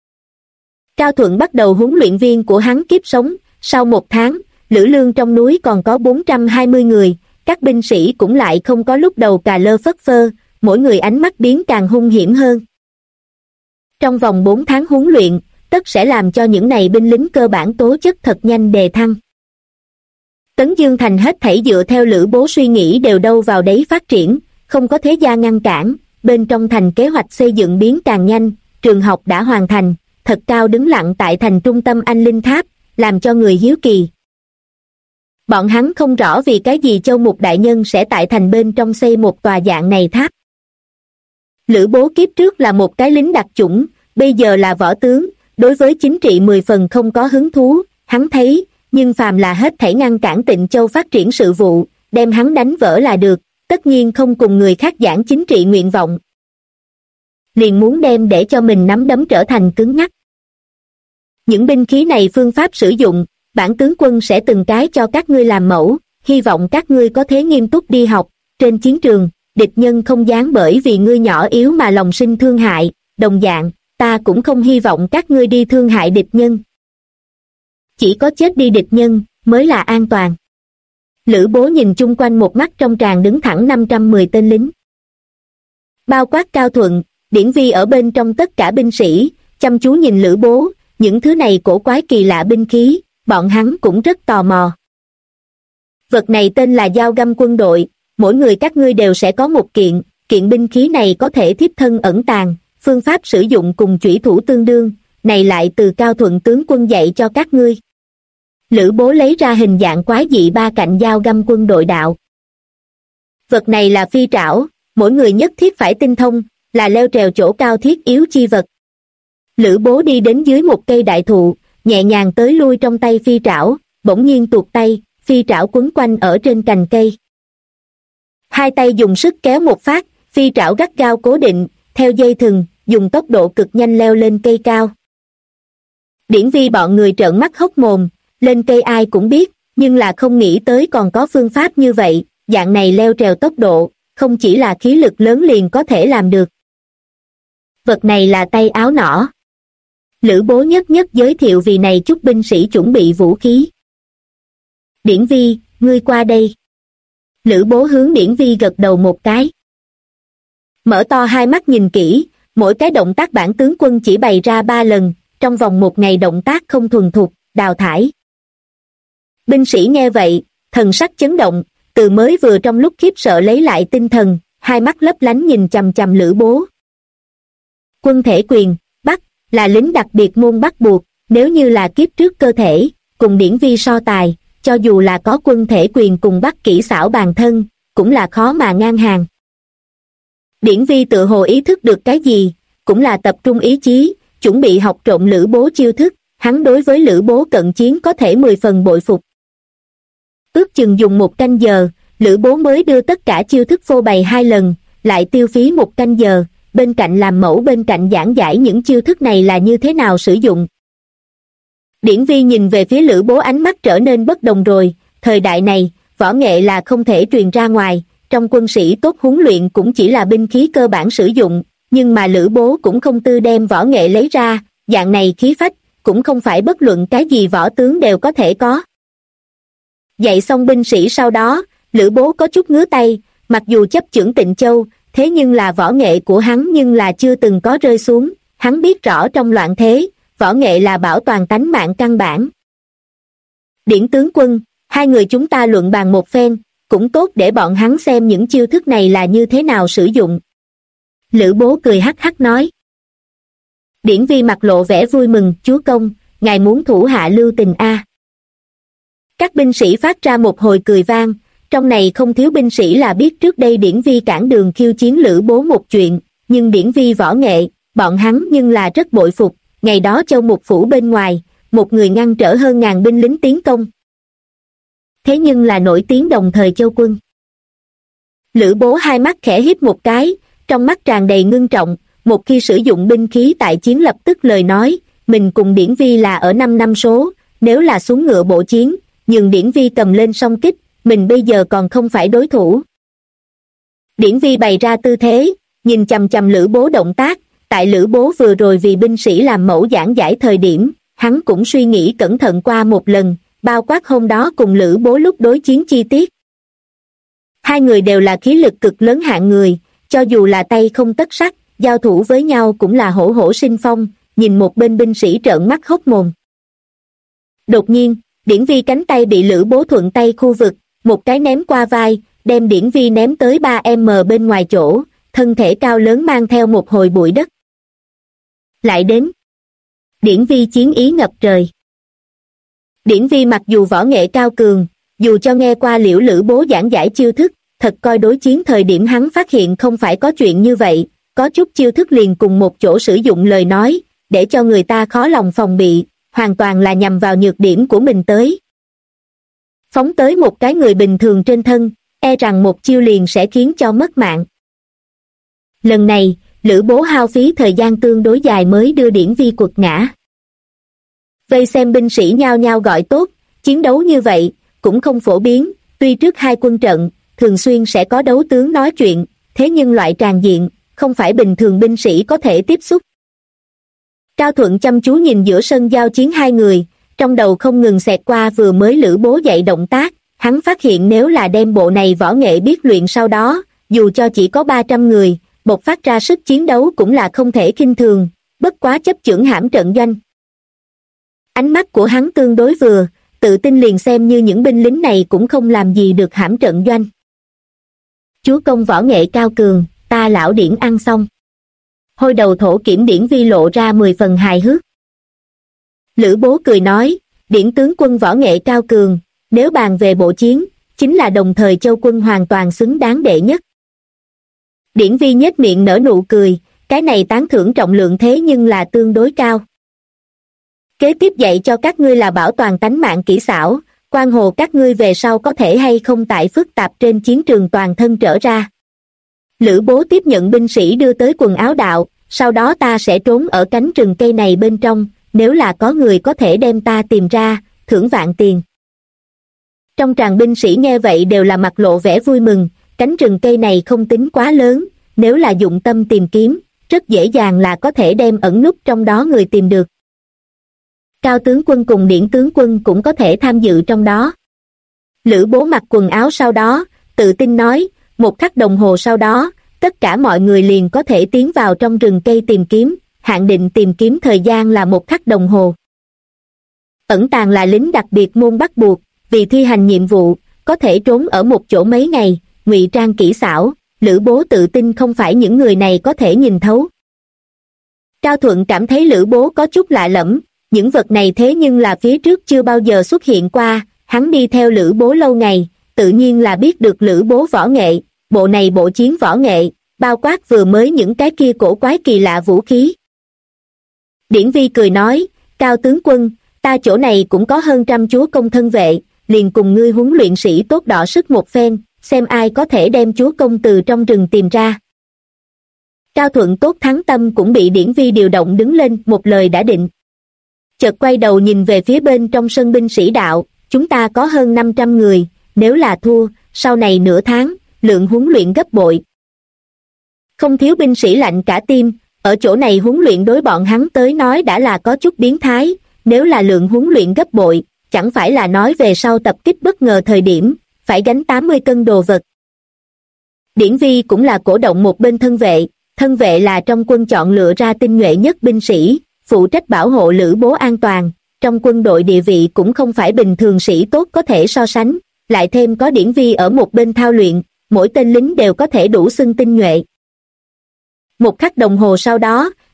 Cao Thuận bắt đầu huấn luyện viên của hắn kiếp sống, sau 1 tháng, Lữ Lương trong núi còn có 420 người, các binh sĩ cũng lại không có lúc đầu cà lơ phất phơ, mỗi người ánh mắt biến càng hung hiểm hơn. Trong vòng 4 tháng huấn luyện, tất sẽ làm cho những này binh lính cơ bản tố chất thật nhanh đề thăng. Tấn Dương Thành hết thảy dựa theo Lữ Bố suy nghĩ đều đâu vào đấy phát triển, không có thế gia ngăn cản, bên trong thành kế hoạch xây dựng biến càng nhanh, trường học đã hoàn thành, thật cao đứng lặng tại thành trung tâm Anh Linh Tháp, làm cho người hiếu kỳ. Bọn hắn không rõ vì cái gì Châu Mục đại nhân sẽ tại thành bên trong xây một tòa dạng này tháp. Lữ Bố kiếp trước là một cái lính đặc chủng, bây giờ là võ tướng, đối với chính trị 10 phần không có hứng thú, hắn thấy, nhưng phàm là hết thảy ngăn cản Tịnh Châu phát triển sự vụ, đem hắn đánh vỡ là được, tất nhiên không cùng người khác giảng chính trị nguyện vọng. Liền muốn đem để cho mình nắm đấm trở thành cứng nhắc. Những binh khí này phương pháp sử dụng, bản tướng quân sẽ từng cái cho các ngươi làm mẫu, hy vọng các ngươi có thể nghiêm túc đi học, trên chiến trường, địch nhân không dám bởi vì ngươi nhỏ yếu mà lòng sinh thương hại, đồng dạng, ta cũng không hy vọng các ngươi đi thương hại địch nhân. Chỉ có chết đi địch nhân, mới là an toàn. Lữ Bố nhìn chung quanh một mắt trong tràng đứng thẳng 510 tên lính. Bao quát Cao Thuận, Điển Vi ở bên trong tất cả binh sĩ, chăm chú nhìn Lữ Bố, những thứ này cổ quái kỳ lạ binh khí, bọn hắn cũng rất tò mò. Vật này tên là dao găm quân đội, mỗi người các ngươi đều sẽ có một kiện, kiện binh khí này có thể thiếp thân ẩn tàng, phương pháp sử dụng cùng chủy thủ tương đương, này lại từ Cao Thuận tướng quân dạy cho các ngươi. Lữ Bố lấy ra hình dạng quái dị 3 cạnh dao găm quân đội đạo. Vật này là phi trảo, mỗi người nhất thiết phải tinh thông, là leo trèo chỗ cao thiết yếu chi vật. Lữ Bố đi đến dưới một cây đại thụ, nhẹ nhàng tới lui trong tay phi trảo, bỗng nhiên tuột tay, phi trảo quấn quanh ở trên cành cây. Hai tay dùng sức kéo một phát, phi trảo gắt gao cố định, theo dây thừng, dùng tốc độ cực nhanh leo lên cây cao. Điển Vi bọn người trợn mắt hốc mồm, lên cây ai cũng biết, nhưng là không nghĩ tới còn có phương pháp như vậy, dạng này leo trèo tốc độ, không chỉ là khí lực lớn liền có thể làm được. Vật này là tay áo nỏ. Lữ Bố nhất giới thiệu vì này chút binh sĩ chuẩn bị vũ khí. Điển Vi, ngươi qua đây. Lữ Bố hướng Điển Vi gật đầu một cái. Mở to hai mắt nhìn kỹ, mỗi cái động tác bản tướng quân chỉ bày ra 3 lần, trong vòng 1 ngày động tác không thuần thục, đào thải. Binh sĩ nghe vậy, thần sắc chấn động, từ mới vừa trong lúc khiếp sợ lấy lại tinh thần, hai mắt lấp lánh nhìn chằm chằm Lữ Bố. Quân thể quyền, bắt, là lính đặc biệt môn bắt buộc, nếu như là kiếp trước cơ thể, cùng Điển Vi so tài, cho dù là có quân thể quyền cùng bắt kỹ xảo bàn thân, cũng là khó mà ngang hàng. Điển Vi tự hồ ý thức được cái gì, cũng là tập trung ý chí, chuẩn bị học trộm Lữ Bố chiêu thức, hắn đối với Lữ Bố cận chiến có thể 10 phần bội phục. Ước chừng dùng 1 canh giờ, Lữ Bố mới đưa tất cả chiêu thức phô bày 2 lần, lại tiêu phí 1 canh giờ, bên cạnh làm mẫu bên cạnh giảng giải những chiêu thức này là như thế nào sử dụng. Điển Vi nhìn về phía Lữ Bố ánh mắt trở nên bất đồng rồi, thời đại này, võ nghệ là không thể truyền ra ngoài, trong quân sĩ tốt huấn luyện cũng chỉ là binh khí cơ bản sử dụng, nhưng mà Lữ Bố cũng không tư đem võ nghệ lấy ra, dạng này khí phách, cũng không phải bất luận cái gì võ tướng đều có thể có. Dạy xong binh sĩ sau đó, Lữ Bố có chút ngứa tay, mặc dù chấp chưởng Tịnh Châu, thế nhưng là võ nghệ của hắn nhưng là chưa từng có rơi xuống, hắn biết rõ trong loạn thế, võ nghệ là bảo toàn tánh mạng căn bản. Điển tướng quân, 2 người chúng ta luận bàn một phen, cũng tốt để bọn hắn xem những chiêu thức này là như thế nào sử dụng. Lữ Bố cười hắc hắc nói. Điển Vi mặt lộ vẻ vui mừng, chúa công, ngài muốn thủ hạ lưu tình a. Các binh sĩ phát ra một hồi cười vang, trong này không thiếu binh sĩ là biết trước đây Điển Vi cản đường khiêu chiến Lữ Bố một chuyện, nhưng Điển Vi võ nghệ, bọn hắn nhưng là rất bội phục, ngày đó Châu Mục Phủ bên ngoài, một người ngăn trở hơn ngàn binh lính tiến công. Thế nhưng là nổi tiếng đồng thời Châu quân. Lữ Bố hai mắt khẽ híp một cái, trong mắt tràn đầy ngưng trọng, một khi sử dụng binh khí tại chiến lập tức lời nói, mình cùng Điển Vi là ở 5 năm số, nếu là xuống ngựa bộ chiến, nhưng Điển Vi cầm lên song kích, mình bây giờ còn không phải đối thủ. Điển Vi bày ra tư thế, nhìn chằm chằm Lữ Bố động tác, tại Lữ Bố vừa rồi vì binh sĩ làm mẫu giảng giải thời điểm, hắn cũng suy nghĩ cẩn thận qua một lần, bao quát hôm đó cùng Lữ Bố lúc đối chiến chi tiết. Hai người đều là khí lực cực lớn hạng người, cho dù là tay không tất sắt, giao thủ với nhau cũng là hổ hổ sinh phong, nhìn một bên binh sĩ trợn mắt hốc mồm. Đột nhiên, Điển Vi cánh tay bị Lữ Bố thuận tay khu vực, một cái ném qua vai, đem Điển Vi ném tới 3m bên ngoài chỗ, thân thể cao lớn mang theo một hồi bụi đất. Lại đến. Điển Vi chiến ý ngập trời. Điển Vi mặc dù võ nghệ cao cường, dù cho nghe qua Liễu Lữ Bố giảng giải chiêu thức, thật coi đối chiến thời điểm hắn phát hiện không phải có chuyện như vậy, có chút chiêu thức liền cùng một chỗ sử dụng lời nói, để cho người ta khó lòng phòng bị, hoàn toàn là nhằm vào nhược điểm của mình tới. Phóng tới một cái người bình thường trên thân, e rằng một chiêu liền sẽ khiến cho mất mạng. Lần này, Lữ Bố hao phí thời gian tương đối dài mới đưa Điển Vi quật ngã. Vây xem binh sĩ nhao nhao gọi tốt, chiến đấu như vậy, cũng không phổ biến, tuy trước hai quân trận, thường xuyên sẽ có đấu tướng nói chuyện, thế nhưng loại tràn diện, không phải bình thường binh sĩ có thể tiếp xúc. Cao Thuận chăm chú nhìn giữa sân giao chiến hai người, trong đầu không ngừng xẹt qua vừa mới Lữ Bố dạy động tác, hắn phát hiện nếu là đem bộ này võ nghệ biết luyện sau đó, dù cho chỉ có 300 người, bộc phát ra sức chiến đấu cũng là không thể khinh thường, bất quá chấp chưởng hãm trận doanh. Ánh mắt của hắn tương đối vừa, tự tin liền xem như những binh lính này cũng không làm gì được hãm trận doanh. Chúa công võ nghệ cao cường, ta lão Điển ăn xong. Hôi đầu thổ kiểm Điển Vi lộ ra 10 phần hài hước. Lữ Bố cười nói, Điển tướng quân võ nghệ cao cường, nếu bàn về bộ chiến, chính là đồng thời Châu quân hoàn toàn xứng đáng đệ nhất. Điển Vi nhếch miệng nở nụ cười, cái này tán thưởng trọng lượng thế nhưng là tương đối cao. Kế tiếp dạy cho các ngươi là bảo toàn tánh mạng kỹ xảo, quan hồ các ngươi về sau có thể hay không tại phức tạp trên chiến trường toàn thân trở ra. Lữ Bố tiếp nhận binh sĩ đưa tới quần áo đạo, sau đó ta sẽ trốn ở cánh rừng cây này bên trong, nếu là có người có thể đem ta tìm ra, thưởng vạn tiền. Trong tràng binh sĩ nghe vậy đều là mặt lộ vẻ vui mừng, cánh rừng cây này không tính quá lớn, nếu là dụng tâm tìm kiếm, rất dễ dàng là có thể đem ẩn núp trong đó người tìm được. Cao tướng quân cùng Điển tướng quân cũng có thể tham dự trong đó. Lữ Bố mặc quần áo sau đó, tự tin nói, một khắc đồng hồ sau đó, tất cả mọi người liền có thể tiến vào trong rừng cây tìm kiếm, hạn định tìm kiếm thời gian là 1 khắc đồng hồ. Ẩn tàng là lính đặc biệt môn bắt buộc, vì thi hành nhiệm vụ, có thể trốn ở một chỗ mấy ngày, ngụy trang kỹ xảo, Lữ Bố tự tin không phải những người này có thể nhìn thấu. Cao Thuận cảm thấy Lữ Bố có chút lạ lẫm, những vật này thế nhưng là phía trước chưa bao giờ xuất hiện qua, hắn đi theo Lữ Bố lâu ngày, tự nhiên là biết được Lữ Bố võ nghệ, bộ này bộ chiến võ nghệ, bao quát vừa mới những cái kia cổ quái kỳ lạ vũ khí. Điển Vi cười nói, Cao tướng quân, ta chỗ này cũng có hơn 100 chúa công thân vệ, liền cùng ngươi huấn luyện sĩ tốt đọ sức một phen, xem ai có thể đem chúa công từ trong rừng tìm ra. Cao Thuận tốt thắng tâm cũng bị Điển Vi điều động đứng lên, một lời đã định. Chợt quay đầu nhìn về phía bên trong sân binh sĩ đạo, chúng ta có hơn 500 người, nếu là thua, sau này nửa tháng, lượng huấn luyện gấp bội. Không thiếu binh sĩ lạnh cả tim, ở chỗ này huấn luyện đối bọn hắn tới nói đã là có chút biến thái, nếu là lượng huấn luyện gấp bội, chẳng phải là nói về sau tập kích bất ngờ thời điểm, phải gánh 80 cân đồ vật. Điển Vi cũng là cổ động một bên thân vệ là trong quân chọn lựa ra tinh nhuệ nhất binh sĩ, phụ trách bảo hộ Lữ Bố an toàn, trong quân đội địa vị cũng không phải bình thường sĩ tốt có thể so sánh, lại thêm có Điển Vi ở một bên thao luyện, mỗi tên lính đều có thể đủ xưng tinh nhuệ. 1 khắc đồng hồ sau đó,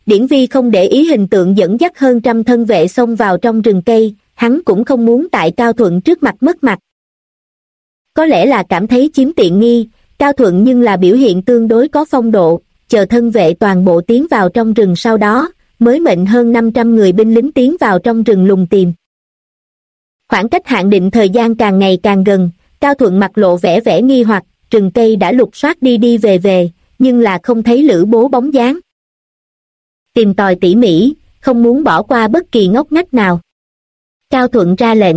Điển Vi không để ý hình tượng dẫn dắt hơn trăm thân vệ xông vào trong rừng cây, hắn cũng không muốn tại Cao Thuận trước mặt mất mặt. Có lẽ là cảm thấy chiếm tiện nghi, Cao Thuận nhưng là biểu hiện tương đối có phong độ, chờ thân vệ toàn bộ tiến vào trong rừng sau đó, mới mệnh hơn 500 người binh lính tiến vào trong rừng lùng tìm. Khoảng cách hạn định thời gian càng ngày càng gần, Cao Thuận mặt lộ vẻ vẻ nghi hoặc, rừng cây đã lục soát đi đi về về, nhưng là không thấy Lữ Bố bóng dáng. Tìm tòi tỉ mỉ, không muốn bỏ qua bất kỳ ngóc ngách nào. Cao Thuận ra lệnh.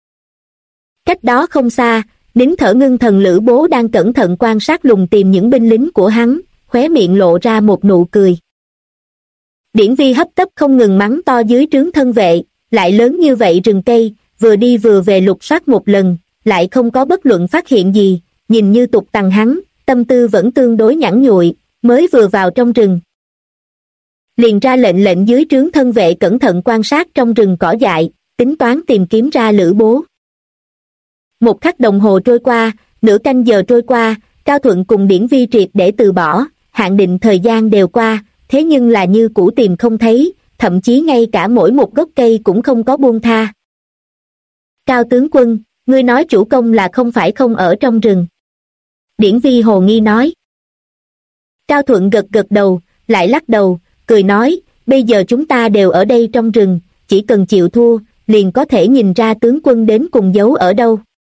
Cách đó không xa, nín thở ngưng thần Lữ Bố đang cẩn thận quan sát lùng tìm những binh lính của hắn, khóe miệng lộ ra một nụ cười. Điển Vi hấp tấp không ngừng mắng to dưới trướng thân vệ, lại lớn như vậy rừng cây, vừa đi vừa về lục soát một lần, lại không có bất luận phát hiện gì, nhìn như tục tằng hắn, tâm tư vẫn tương đối nhẵn nhụi, mới vừa vào trong rừng. Liền ra lệnh dưới trướng thân vệ cẩn thận quan sát trong rừng cỏ dại, tính toán tìm kiếm ra Lữ Bố. Một khắc đồng hồ trôi qua, nửa canh giờ trôi qua, Cao Thuận cùng Điển Vi triệt để từ bỏ, hạn định thời gian đều qua, thế nhưng là như cũ tìm không thấy, thậm chí ngay cả mỗi một gốc cây cũng không có buông tha. Cao tướng quân, ngươi nói chủ công là không phải không ở trong rừng. Điển Vi hồ nghi nói. Cao Thuận gật gật đầu, lại lắc đầu, cười nói, bây giờ chúng ta đều ở đây trong rừng, chỉ cần chịu thua, liền có thể nhìn ra tướng quân đến cùng giấu ở đâu.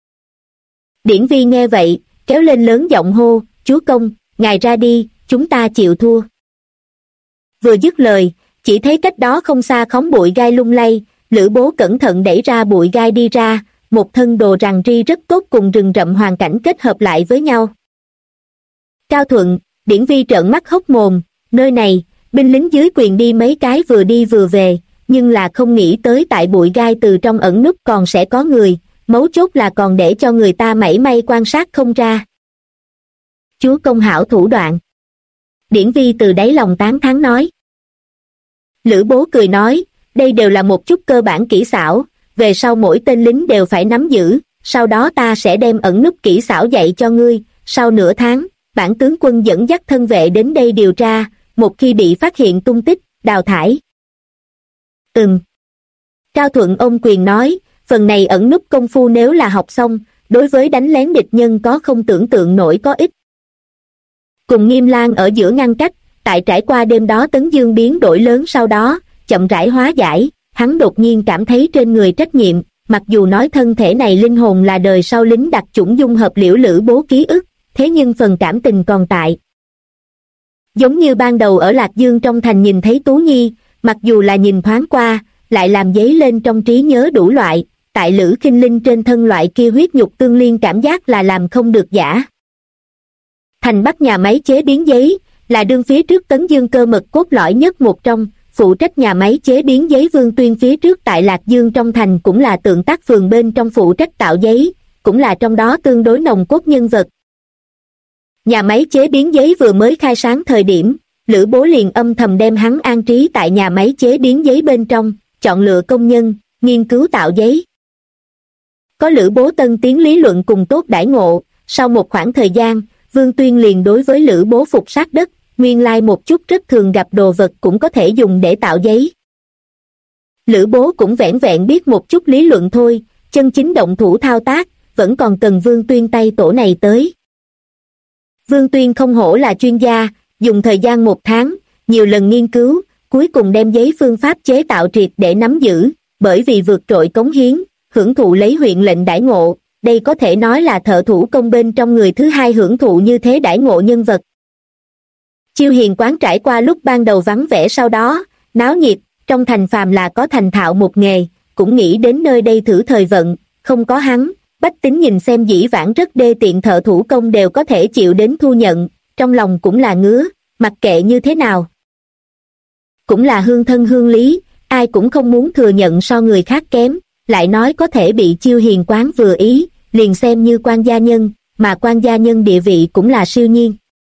Điển Vi nghe vậy, kéo lên lớn giọng hô, chúa công, ngài ra đi, chúng ta chịu thua. Vừa dứt lời, chỉ thấy cách đó không xa khóm bụi gai lung lay, Lữ Bố cẩn thận đẩy ra bụi gai đi ra, một thân đồ rằn ri rất tốt cùng rừng rậm hoàn cảnh kết hợp lại với nhau. Cao Thuận, Điển Vi trợn mắt hốc mồm, nơi này, binh lính dưới quyền đi mấy cái vừa đi vừa về, nhưng là không nghĩ tới tại bụi gai từ trong ẩn núp còn sẽ có người, mấu chốt là còn để cho người ta mảy may quan sát không ra. Chúa công hảo thủ đoạn. Điển Vi từ đáy lòng tán thán nói. Lữ Bố cười nói, đây đều là một chút cơ bản kỹ xảo, về sau mỗi tên lính đều phải nắm giữ, sau đó ta sẽ đem ẩn núp kỹ xảo dạy cho ngươi, sau nửa tháng, bản tướng quân dẫn dắt thân vệ đến đây điều tra, một khi bị phát hiện tung tích, đào thải. Cao Thuận ôm quyền nói, phần này ẩn núp công phu nếu là học xong, đối với đánh lén địch nhân có không tưởng tượng nổi có ích. Cùng Nghiêm Lang ở giữa ngăn cách, tại trải qua đêm đó Tấn Dương biến đổi lớn sau đó, chậm rãi hóa giải, hắn đột nhiên cảm thấy trên người trách nhiệm, mặc dù nói thân thể này linh hồn là đời sau lính đặc chủng dung hợp liễu Lữ Bố ký ức, thế nhưng phần cảm tình còn tại. Giống như ban đầu ở Lạc Dương trong thành nhìn thấy Tú Nhi, mặc dù là nhìn thoáng qua, lại làm dấy lên trong trí nhớ đủ loại, tại Lữ Khinh Linh trên thân loại kia huyết nhục tương liên cảm giác là làm không được giả. Thành Bắc nhà máy chế biến giấy, là đương phía trước Tấn Dương cơ mật cốt lõi nhất một trong, phụ trách nhà máy chế biến giấy Vương Tuyên phía trước tại Lạc Dương trong thành cũng là tượng tác phường bên trong phụ trách tạo giấy, cũng là trong đó tương đối nồng cốt nhân vật. Nhà máy chế biến giấy vừa mới khai sáng thời điểm, Lữ Bố liền âm thầm đem hắn an trí tại nhà máy chế biến giấy bên trong, chọn lựa công nhân, nghiên cứu tạo giấy. Có Lữ Bố tân tiến lý luận cùng tốt đãi ngộ, sau một khoảng thời gian, Vương Tuyên liền đối với Lữ Bố phục sát đất, nguyên lai một chút rất thường gặp đồ vật cũng có thể dùng để tạo giấy. Lữ Bố cũng vẻn vẹn biết một chút lý luận thôi, chân chính động thủ thao tác, vẫn còn cần Vương Tuyên tay tổ này tới. Vương Tuyên không hổ là chuyên gia, dùng thời gian 1 tháng, nhiều lần nghiên cứu, cuối cùng đem giấy phương pháp chế tạo triệt để nắm giữ, bởi vì vượt trội cống hiến, hưởng thụ lấy huyện lệnh đãi ngộ, đây có thể nói là thợ thủ công bên trong người thứ hai hưởng thụ như thế đãi ngộ nhân vật. Chiêu Hiền quán trải qua lúc ban đầu vắng vẻ sau đó, náo nhiệt, trong thành phàm là có thành thạo một nghề, cũng nghĩ đến nơi đây thử thời vận, không có hắn, bách tính nhìn xem dĩ vãng rất đê tiện thợ thủ công đều có thể chịu đến thu nhận, trong lòng cũng là ngứa, mặc kệ như thế nào. Cũng là hương thân hương lý, ai cũng không muốn thừa nhận so người khác kém, lại nói có thể bị Chiêu Hiền quán vừa ý, liền xem như quan gia nhân, mà quan gia nhân địa vị cũng là siêu nhiên.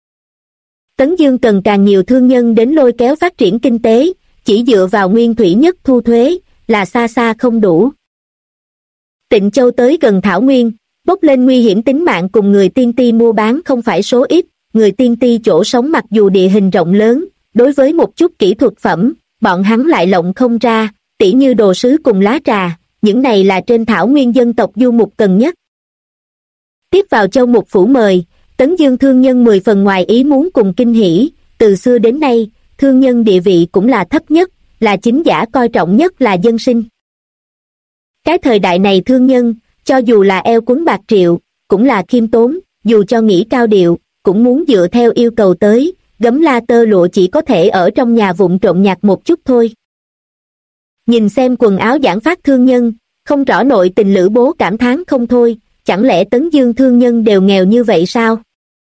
Tấn Dương cần càng nhiều thương nhân đến lôi kéo phát triển kinh tế, chỉ dựa vào nguyên thủy nhất thu thuế, là xa xa không đủ. Tịnh Châu tới gần Thảo Nguyên, bốc lên nguy hiểm tính mạng cùng người Tiên Ti mua bán không phải số ít, người Tiên Ti chỗ sống mặc dù địa hình rộng lớn, đối với một chút kỹ thuật phẩm, bọn hắn lại lộng không ra, tỉ như đồ sứ cùng lá trà, những này là trên thảo nguyên dân tộc du mục cần nhất. Tiếp vào Châu Mục Phủ mời, Tấn Dương thương nhân 10 phần ngoài ý muốn cùng kinh hỉ, từ xưa đến nay, thương nhân địa vị cũng là thấp nhất, là chính giả coi trọng nhất là dân sinh. Cái thời đại này thương nhân, cho dù là eo cuốn bạc triệu, cũng là khiêm tốn, dù cho nghĩ cao điệu, cũng muốn dựa theo yêu cầu tới, gấm la tơ lụa chỉ có thể ở trong nhà vụng trộm nhặt một chút thôi. Nhìn xem quần áo giản phát thương nhân, không rõ nội tình Lữ Bố cảm thán không thôi, chẳng lẽ Tấn Dương thương nhân đều nghèo như vậy sao?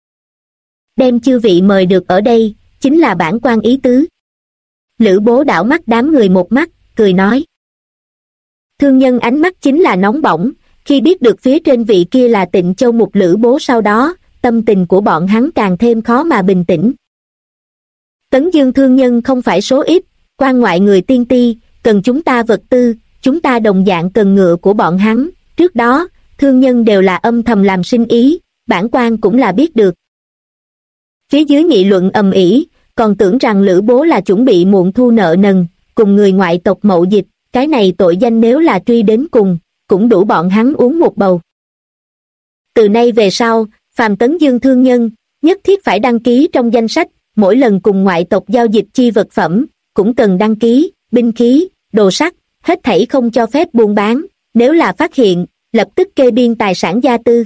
Đem chư vị mời được ở đây, chính là bản quan ý tứ. Lữ Bố đảo mắt đám người một mắt, cười nói. Thương nhân ánh mắt chính là nóng bỏng, khi biết được phía trên vị kia là Tịnh Châu Mục Lữ Bố sau đó, tâm tình của bọn hắn càng thêm khó mà bình tĩnh. Tấn Dương thương nhân không phải số ít, quan ngoại người tiên ti, cần chúng ta vật tư, chúng ta đồng dạng cần ngựa của bọn hắn, trước đó, thương nhân đều là âm thầm làm sinh ý, bản quan cũng là biết được. Phía dưới nghị luận ầm ĩ, còn tưởng rằng Lữ Bố là chuẩn bị muộn thu nợ nần, cùng người ngoại tộc mậu dịch, cái này tội danh nếu là truy đến cùng, cũng đủ bọn hắn uống một bầu. Từ nay về sau, phàm Tấn Dương thương nhân, nhất thiết phải đăng ký trong danh sách, mỗi lần cùng ngoại tộc giao dịch chi vật phẩm, cũng cần đăng ký, binh khí, đồ sắt, hết thảy không cho phép buôn bán, nếu là phát hiện, lập tức kê biên tài sản gia tư.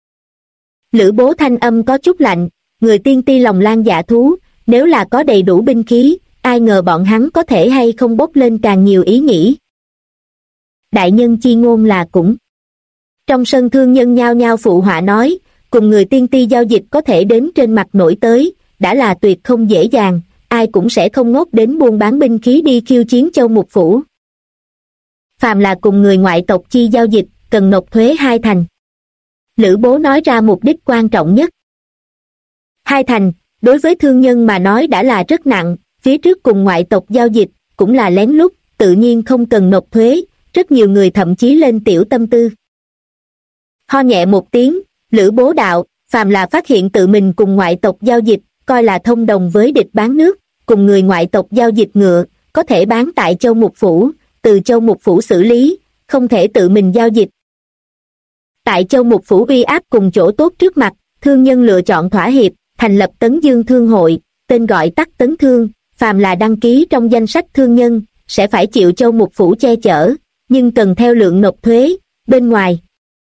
Lữ Bố thanh âm có chút lạnh, người tiên ti lòng lan dạ thú, nếu là có đầy đủ binh khí, ai ngờ bọn hắn có thể hay không bốc lên càng nhiều ý nghĩ. Đại nhân chi ngôn là cũng. Trong sân thương nhân nhao nhao phụ họa nói, cùng người tiên ti giao dịch có thể đến trên mặt nổi tới, đã là tuyệt không dễ dàng, ai cũng sẽ không ngốc đến buôn bán binh khí đi khiêu chiến Châu Mục Phủ. Phàm là cùng người ngoại tộc chi giao dịch, cần nộp thuế 2 thành. Lữ Bố nói ra mục đích quan trọng nhất. 2 thành, đối với thương nhân mà nói đã là rất nặng, phía trước cùng ngoại tộc giao dịch, cũng là lén lút, tự nhiên không cần nộp thuế, rất nhiều người thậm chí lên tiểu tâm tư. Ho nhẹ một tiếng, Lữ Bố đạo, phàm là phát hiện tự mình cùng ngoại tộc giao dịch, coi là thông đồng với địch bán nước, cùng người ngoại tộc giao dịch ngựa, có thể bán tại Châu Mục Phủ, từ Châu Mục Phủ xử lý, không thể tự mình giao dịch. Tại Châu Mục Phủ uy áp cùng chỗ tốt trước mặt, thương nhân lựa chọn thỏa hiệp, thành lập Tấn Dương Thương Hội, tên gọi tắt Tấn Thương, phàm là đăng ký trong danh sách thương nhân, sẽ phải chịu Châu Mục Phủ che chở, nhưng cần theo lượng nộp thuế, bên ngoài.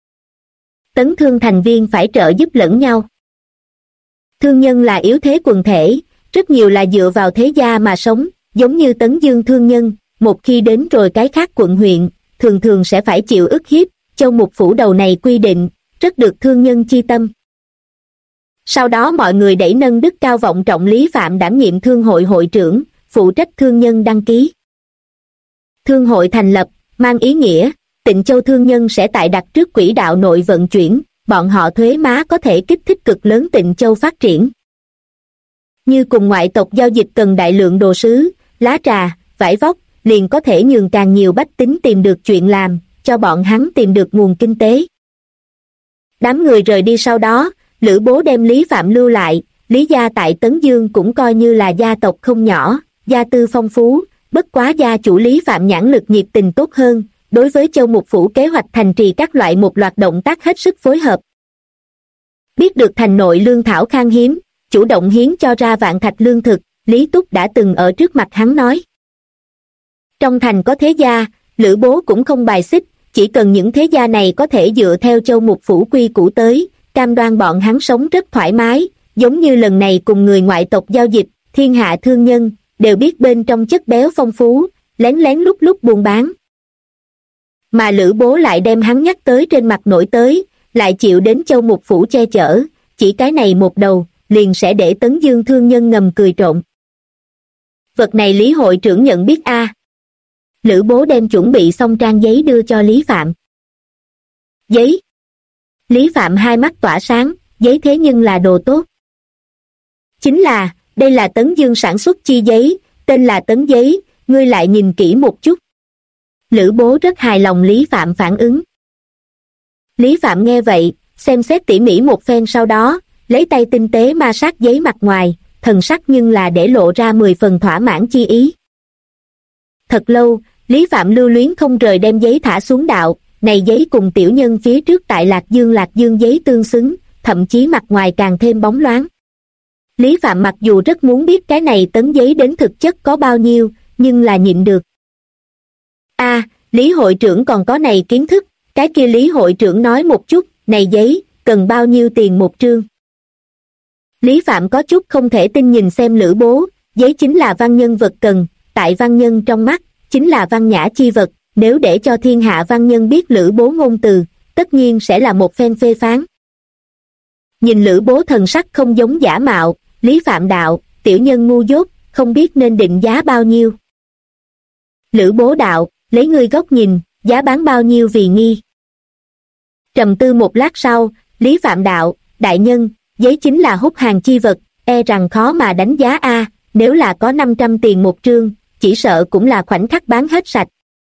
Tấn Thương thành viên phải trợ giúp lẫn nhau. Thương nhân là yếu thế quần thể, rất nhiều là dựa vào thế gia mà sống, giống như Tấn Dương thương nhân, một khi đến rồi cái khác quận huyện, thường thường sẽ phải chịu ức hiếp, Châu Mục Phủ đầu này quy định, rất được thương nhân chi tâm. Sau đó mọi người đẩy nâng đức cao vọng trọng Lý Phạm đảm nhiệm thương hội hội trưởng, phụ trách thương nhân đăng ký. Thương hội thành lập, mang ý nghĩa, Tịnh Châu thương nhân sẽ tại đặt trước quỹ đạo nội vận chuyển, bọn họ thuế má có thể kích thích cực lớn Tịnh Châu phát triển. Như cùng ngoại tộc giao dịch cần đại lượng đồ sứ, lá trà, vải vóc, liền có thể nhường càng nhiều bách tính tìm được chuyện làm, cho bọn hắn tìm được nguồn kinh tế. Đám người rời đi sau đó, Lữ Bố đem Lý Phạm lưu lại, Lý gia tại Tấn Dương cũng coi như là gia tộc không nhỏ, gia tư phong phú, bất quá gia chủ Lý Phạm nhãn lực nhiệt tình tốt hơn, đối với Châu Mục Phủ kế hoạch thành trì các loại một loạt động tác hết sức phối hợp. Biết được thành nội lương thảo khan hiếm, chủ động hiến cho ra vạn thạch lương thực, Lý Túc đã từng ở trước mặt hắn nói. Trong thành có thế gia, Lữ Bố cũng không bài xích, chỉ cần những thế gia này có thể dựa theo Châu Mục Phủ quy củ tới, cam đoan bọn hắn sống rất thoải mái, giống như lần này cùng người ngoại tộc giao dịch, thiên hạ thương nhân, đều biết bên trong chất béo phong phú, lén lén lúc lúc buôn bán. Mà Lữ Bố lại đem hắn nhắc tới trên mặt nổi tới, lại chịu đến Châu Mục Phủ che chở, chỉ cái này một đầu, liền sẽ để Tấn Dương thương nhân ngầm cười trộn. Vật này Lý hội trưởng nhận biết a. Lữ Bố đem chuẩn bị xong trang giấy đưa cho Lý Phạm. Giấy. Lý Phạm hai mắt tỏa sáng, giấy thế nhưng là đồ tốt. Chính là, đây là Tấn Dương sản xuất chi giấy, tên là Tấn Giấy, ngươi lại nhìn kỹ một chút. Lữ Bố rất hài lòng Lý Phạm phản ứng. Lý Phạm nghe vậy, xem xét tỉ mỉ một phen sau đó, lấy tay tinh tế ma sát giấy mặt ngoài, thần sắc nhưng là để lộ ra 10 phần thỏa mãn chi ý. Thật lâu, Lý Phạm lưu luyến không rời đem giấy thả xuống đạo, này giấy cùng tiểu nhân phía trước tại Lạc Dương giấy tương xứng, thậm chí mặt ngoài càng thêm bóng loáng. Lý Phạm mặc dù rất muốn biết cái này tấn giấy đến thực chất có bao nhiêu, nhưng là nhịn được. Lý hội trưởng còn có này kiến thức, cái kia Lý hội trưởng nói một chút, này giấy, cần bao nhiêu tiền một trương? Lý Phạm có chút không thể tin nhìn xem Lữ Bố, giấy chính là văn nhân vật cần, tại văn nhân trong mắt, chính là văn nhã chi vật, nếu để cho thiên hạ văn nhân biết Lữ Bố ngôn từ, tất nhiên sẽ là một phen phê phán. Nhìn Lữ Bố thần sắc không giống giả mạo, Lý Phạm đạo, tiểu nhân ngu dốt, không biết nên định giá bao nhiêu. Lữ Bố đạo, lấy ngươi góc nhìn, giá bán bao nhiêu vì nghi. Trầm tư một lát sau, Lý Phạm đạo, đại nhân, giấy chính là hút hàng chi vật, e rằng khó mà đánh giá a, nếu là có 500 tiền một trương, chỉ sợ cũng là khoảnh khắc bán hết sạch.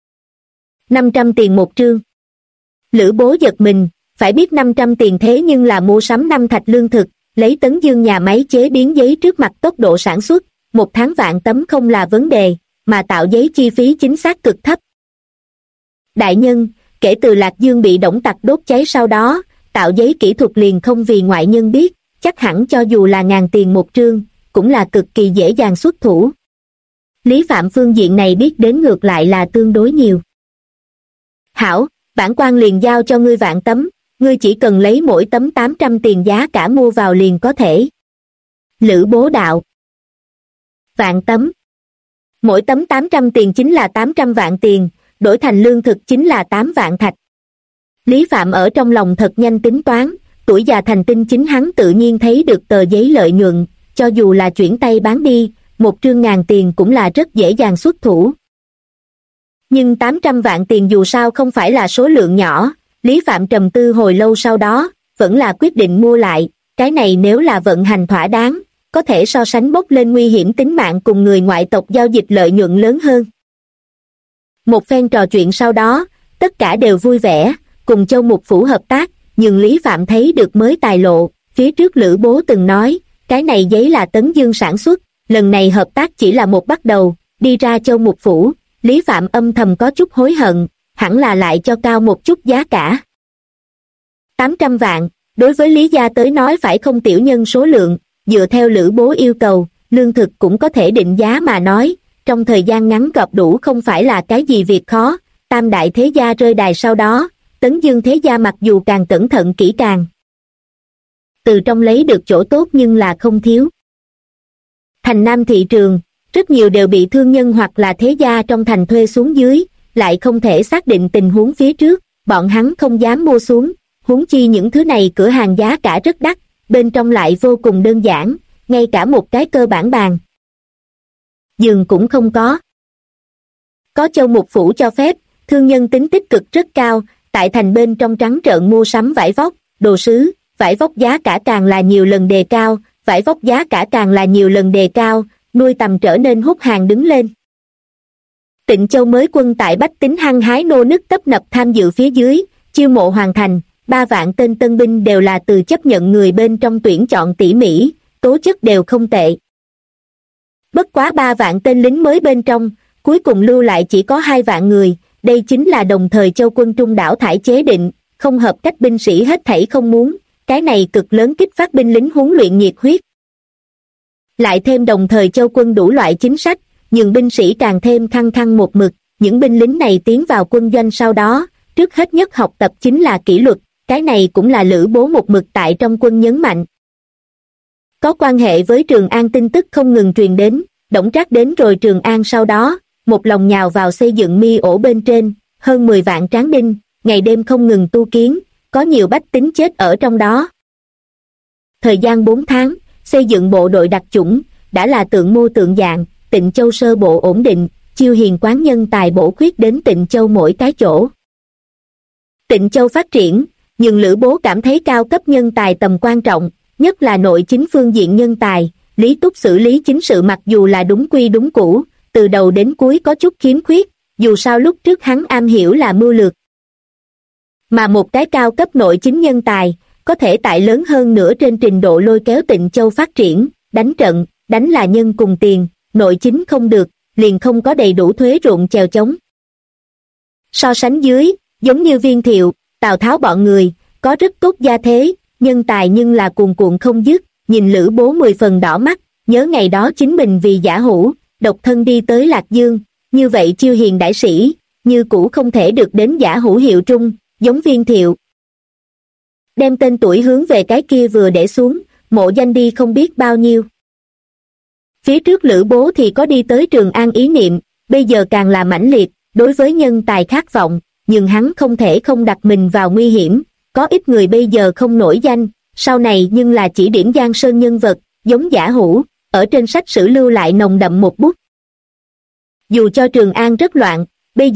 500 tiền một trương. Lữ Bố giật mình, phải biết 500 tiền thế nhưng là mua sắm 5 thạch lương thực, lấy Tấn Dương nhà máy chế biến giấy trước mặt tốc độ sản xuất, một tháng vạn tấm không là vấn đề, mà tạo giấy chi phí chính xác cực thấp. Đại nhân, kể từ Lạc Dương bị Đổng Tặc đốt cháy sau đó, tạo giấy kỹ thuật liền không vì ngoại nhân biết, chắc hẳn cho dù là ngàn tiền một trương, cũng là cực kỳ dễ dàng xuất thủ. Lý Phạm phương diện này biết đến ngược lại là tương đối nhiều. Hảo, bản quan liền giao cho ngươi vạn tấm, ngươi chỉ cần lấy mỗi tấm 800 tiền giá cả mua vào liền có thể. Lữ Bố đạo. Vạn tấm. Mỗi tấm 800 tiền chính là 800 vạn tiền, đổi thành lương thực chính là 8 vạn thạch. Lý Phạm ở trong lòng thật nhanh tính toán, tuổi già thành tinh chính hắn tự nhiên thấy được tờ giấy lợi nhuận, cho dù là chuyển tay bán đi, một trương ngàn tiền cũng là rất dễ dàng xuất thủ. Nhưng 800 vạn tiền dù sao không phải là số lượng nhỏ, Lý Phạm trầm tư hồi lâu sau đó, vẫn là quyết định mua lại, cái này nếu là vận hành thỏa đáng, có thể so sánh bốc lên nguy hiểm tính mạng cùng người ngoại tộc giao dịch lợi nhuận lớn hơn. Một phen trò chuyện sau đó, tất cả đều vui vẻ, cùng Châu Mục Phủ hợp tác, nhưng Lý Phạm thấy được mới tài lộ, phía trước Lữ Bố từng nói, cái này giấy là Tấn Dương sản xuất, lần này hợp tác chỉ là một bắt đầu, đi ra Châu Mục Phủ, Lý Phạm âm thầm có chút hối hận, hẳn là lại cho cao một chút giá cả. 800 vạn, đối với Lý gia tới nói phải không tiểu nhân số lượng, dựa theo Lữ Bố yêu cầu, lương thực cũng có thể định giá mà nói, trong thời gian ngắn gọp đủ không phải là cái gì việc khó, tam đại thế gia rơi đài sau đó, Tấn Dương thế gia mặc dù càng cẩn thận kỹ càng, từ trong lấy được chỗ tốt nhưng là không thiếu. Thành Nam thị trường, rất nhiều đều bị thương nhân hoặc là thế gia trong thành thuê xuống dưới, lại không thể xác định tình huống phía trước, bọn hắn không dám mua xuống, huống chi những thứ này cửa hàng giá cả rất đắt, bên trong lại vô cùng đơn giản, ngay cả một cái cơ bản bàn giường cũng không có. Có Châu Mục Phủ cho phép, thương nhân tính tích cực rất cao, tại thành bên trong trắng trợn mua sắm vải vóc, đồ sứ, vải vóc giá cả càng là nhiều lần đề cao, vải vóc giá cả càng là nhiều lần đề cao, nuôi tầm trở nên hút hàng đứng lên. Tịnh Châu mới quân tại bách tính hăng hái nô nức tấp nập tham dự phía dưới, chiêu mộ hoàn thành, 3 vạn tên tân binh đều là từ chấp nhận người bên trong tuyển chọn tỉ mỉ, tố chất đều không tệ. Bất quá 3 vạn tên lính mới bên trong, cuối cùng lưu lại chỉ có 2 vạn người, đây chính là đồng thời Châu quân Trung đảo thải chế định, không hợp cách binh sĩ hết thảy không muốn, cái này cực lớn kích phát binh lính huấn luyện nhiệt huyết. Lại thêm đồng thời Châu quân đủ loại chính sách, nhưng binh sĩ càng thêm khăng khăng một mực, những binh lính này tiến vào quân doanh sau đó, trước hết nhất học tập chính là kỷ luật, cái này cũng là Lữ Bố một mực tại trong quân nhấn mạnh. Có quan hệ với Trường An tin tức không ngừng truyền đến, Đổng Trác đến rồi Trường An sau đó, một lòng nhào vào xây dựng mi ổ bên trên, hơn 10 vạn tráng binh, ngày đêm không ngừng tu kiến, có nhiều bách tính chết ở trong đó. Thời gian 4 tháng, xây dựng bộ đội đặc chủng, đã là tượng mô tượng dạng, Tịnh Châu sơ bộ ổn định, chiêu hiền quán nhân tài bổ khuyết đến Tịnh Châu mỗi cái chỗ. Tịnh Châu phát triển, nhưng Lữ Bố cảm thấy cao cấp nhân tài tầm quan trọng, nhất là nội chính phương diện nhân tài, Lý Túc xử lý chính sự mặc dù là đúng quy đúng cũ, từ đầu đến cuối có chút khiếm khuyết, dù sao lúc trước hắn am hiểu là mưu lược. Mà một cái cao cấp nội chính nhân tài, có thể tại lớn hơn nữa trên trình độ lôi kéo Tịnh Châu phát triển, đánh trận, đánh là nhân cùng tiền, nội chính không được, liền không có đầy đủ thuế ruộng chèo chống. So sánh dưới, giống như Viên Thiệu, Tào Tháo bọn người, có rất tốt gia thế, nhân tài nhưng là cuồn cuộn không dứt, nhìn Lữ Bố 10 phần đỏ mắt, nhớ ngày đó chính mình vì giả hủ, độc thân đi tới Lạc Dương, như vậy chiêu hiền đại sĩ, như cũ không thể được đến giả hủ hiệu trung, giống Viên Thiệu. Đem tên tuổi hướng về cái kia vừa để xuống, mộ danh đi không biết bao nhiêu. Phía trước Lữ Bố thì có đi tới Trường An ý niệm, bây giờ càng là mãnh liệt, đối với nhân tài khát vọng, nhưng hắn không thể không đặt mình vào nguy hiểm, có ít người bây giờ không nổi danh, sau này nhưng là chỉ điểm Giang Sơn nhân vật, giống giả hủ, ở trên sách sử lưu lại nồng đậm một bút. Dù cho Trường An rất loạn,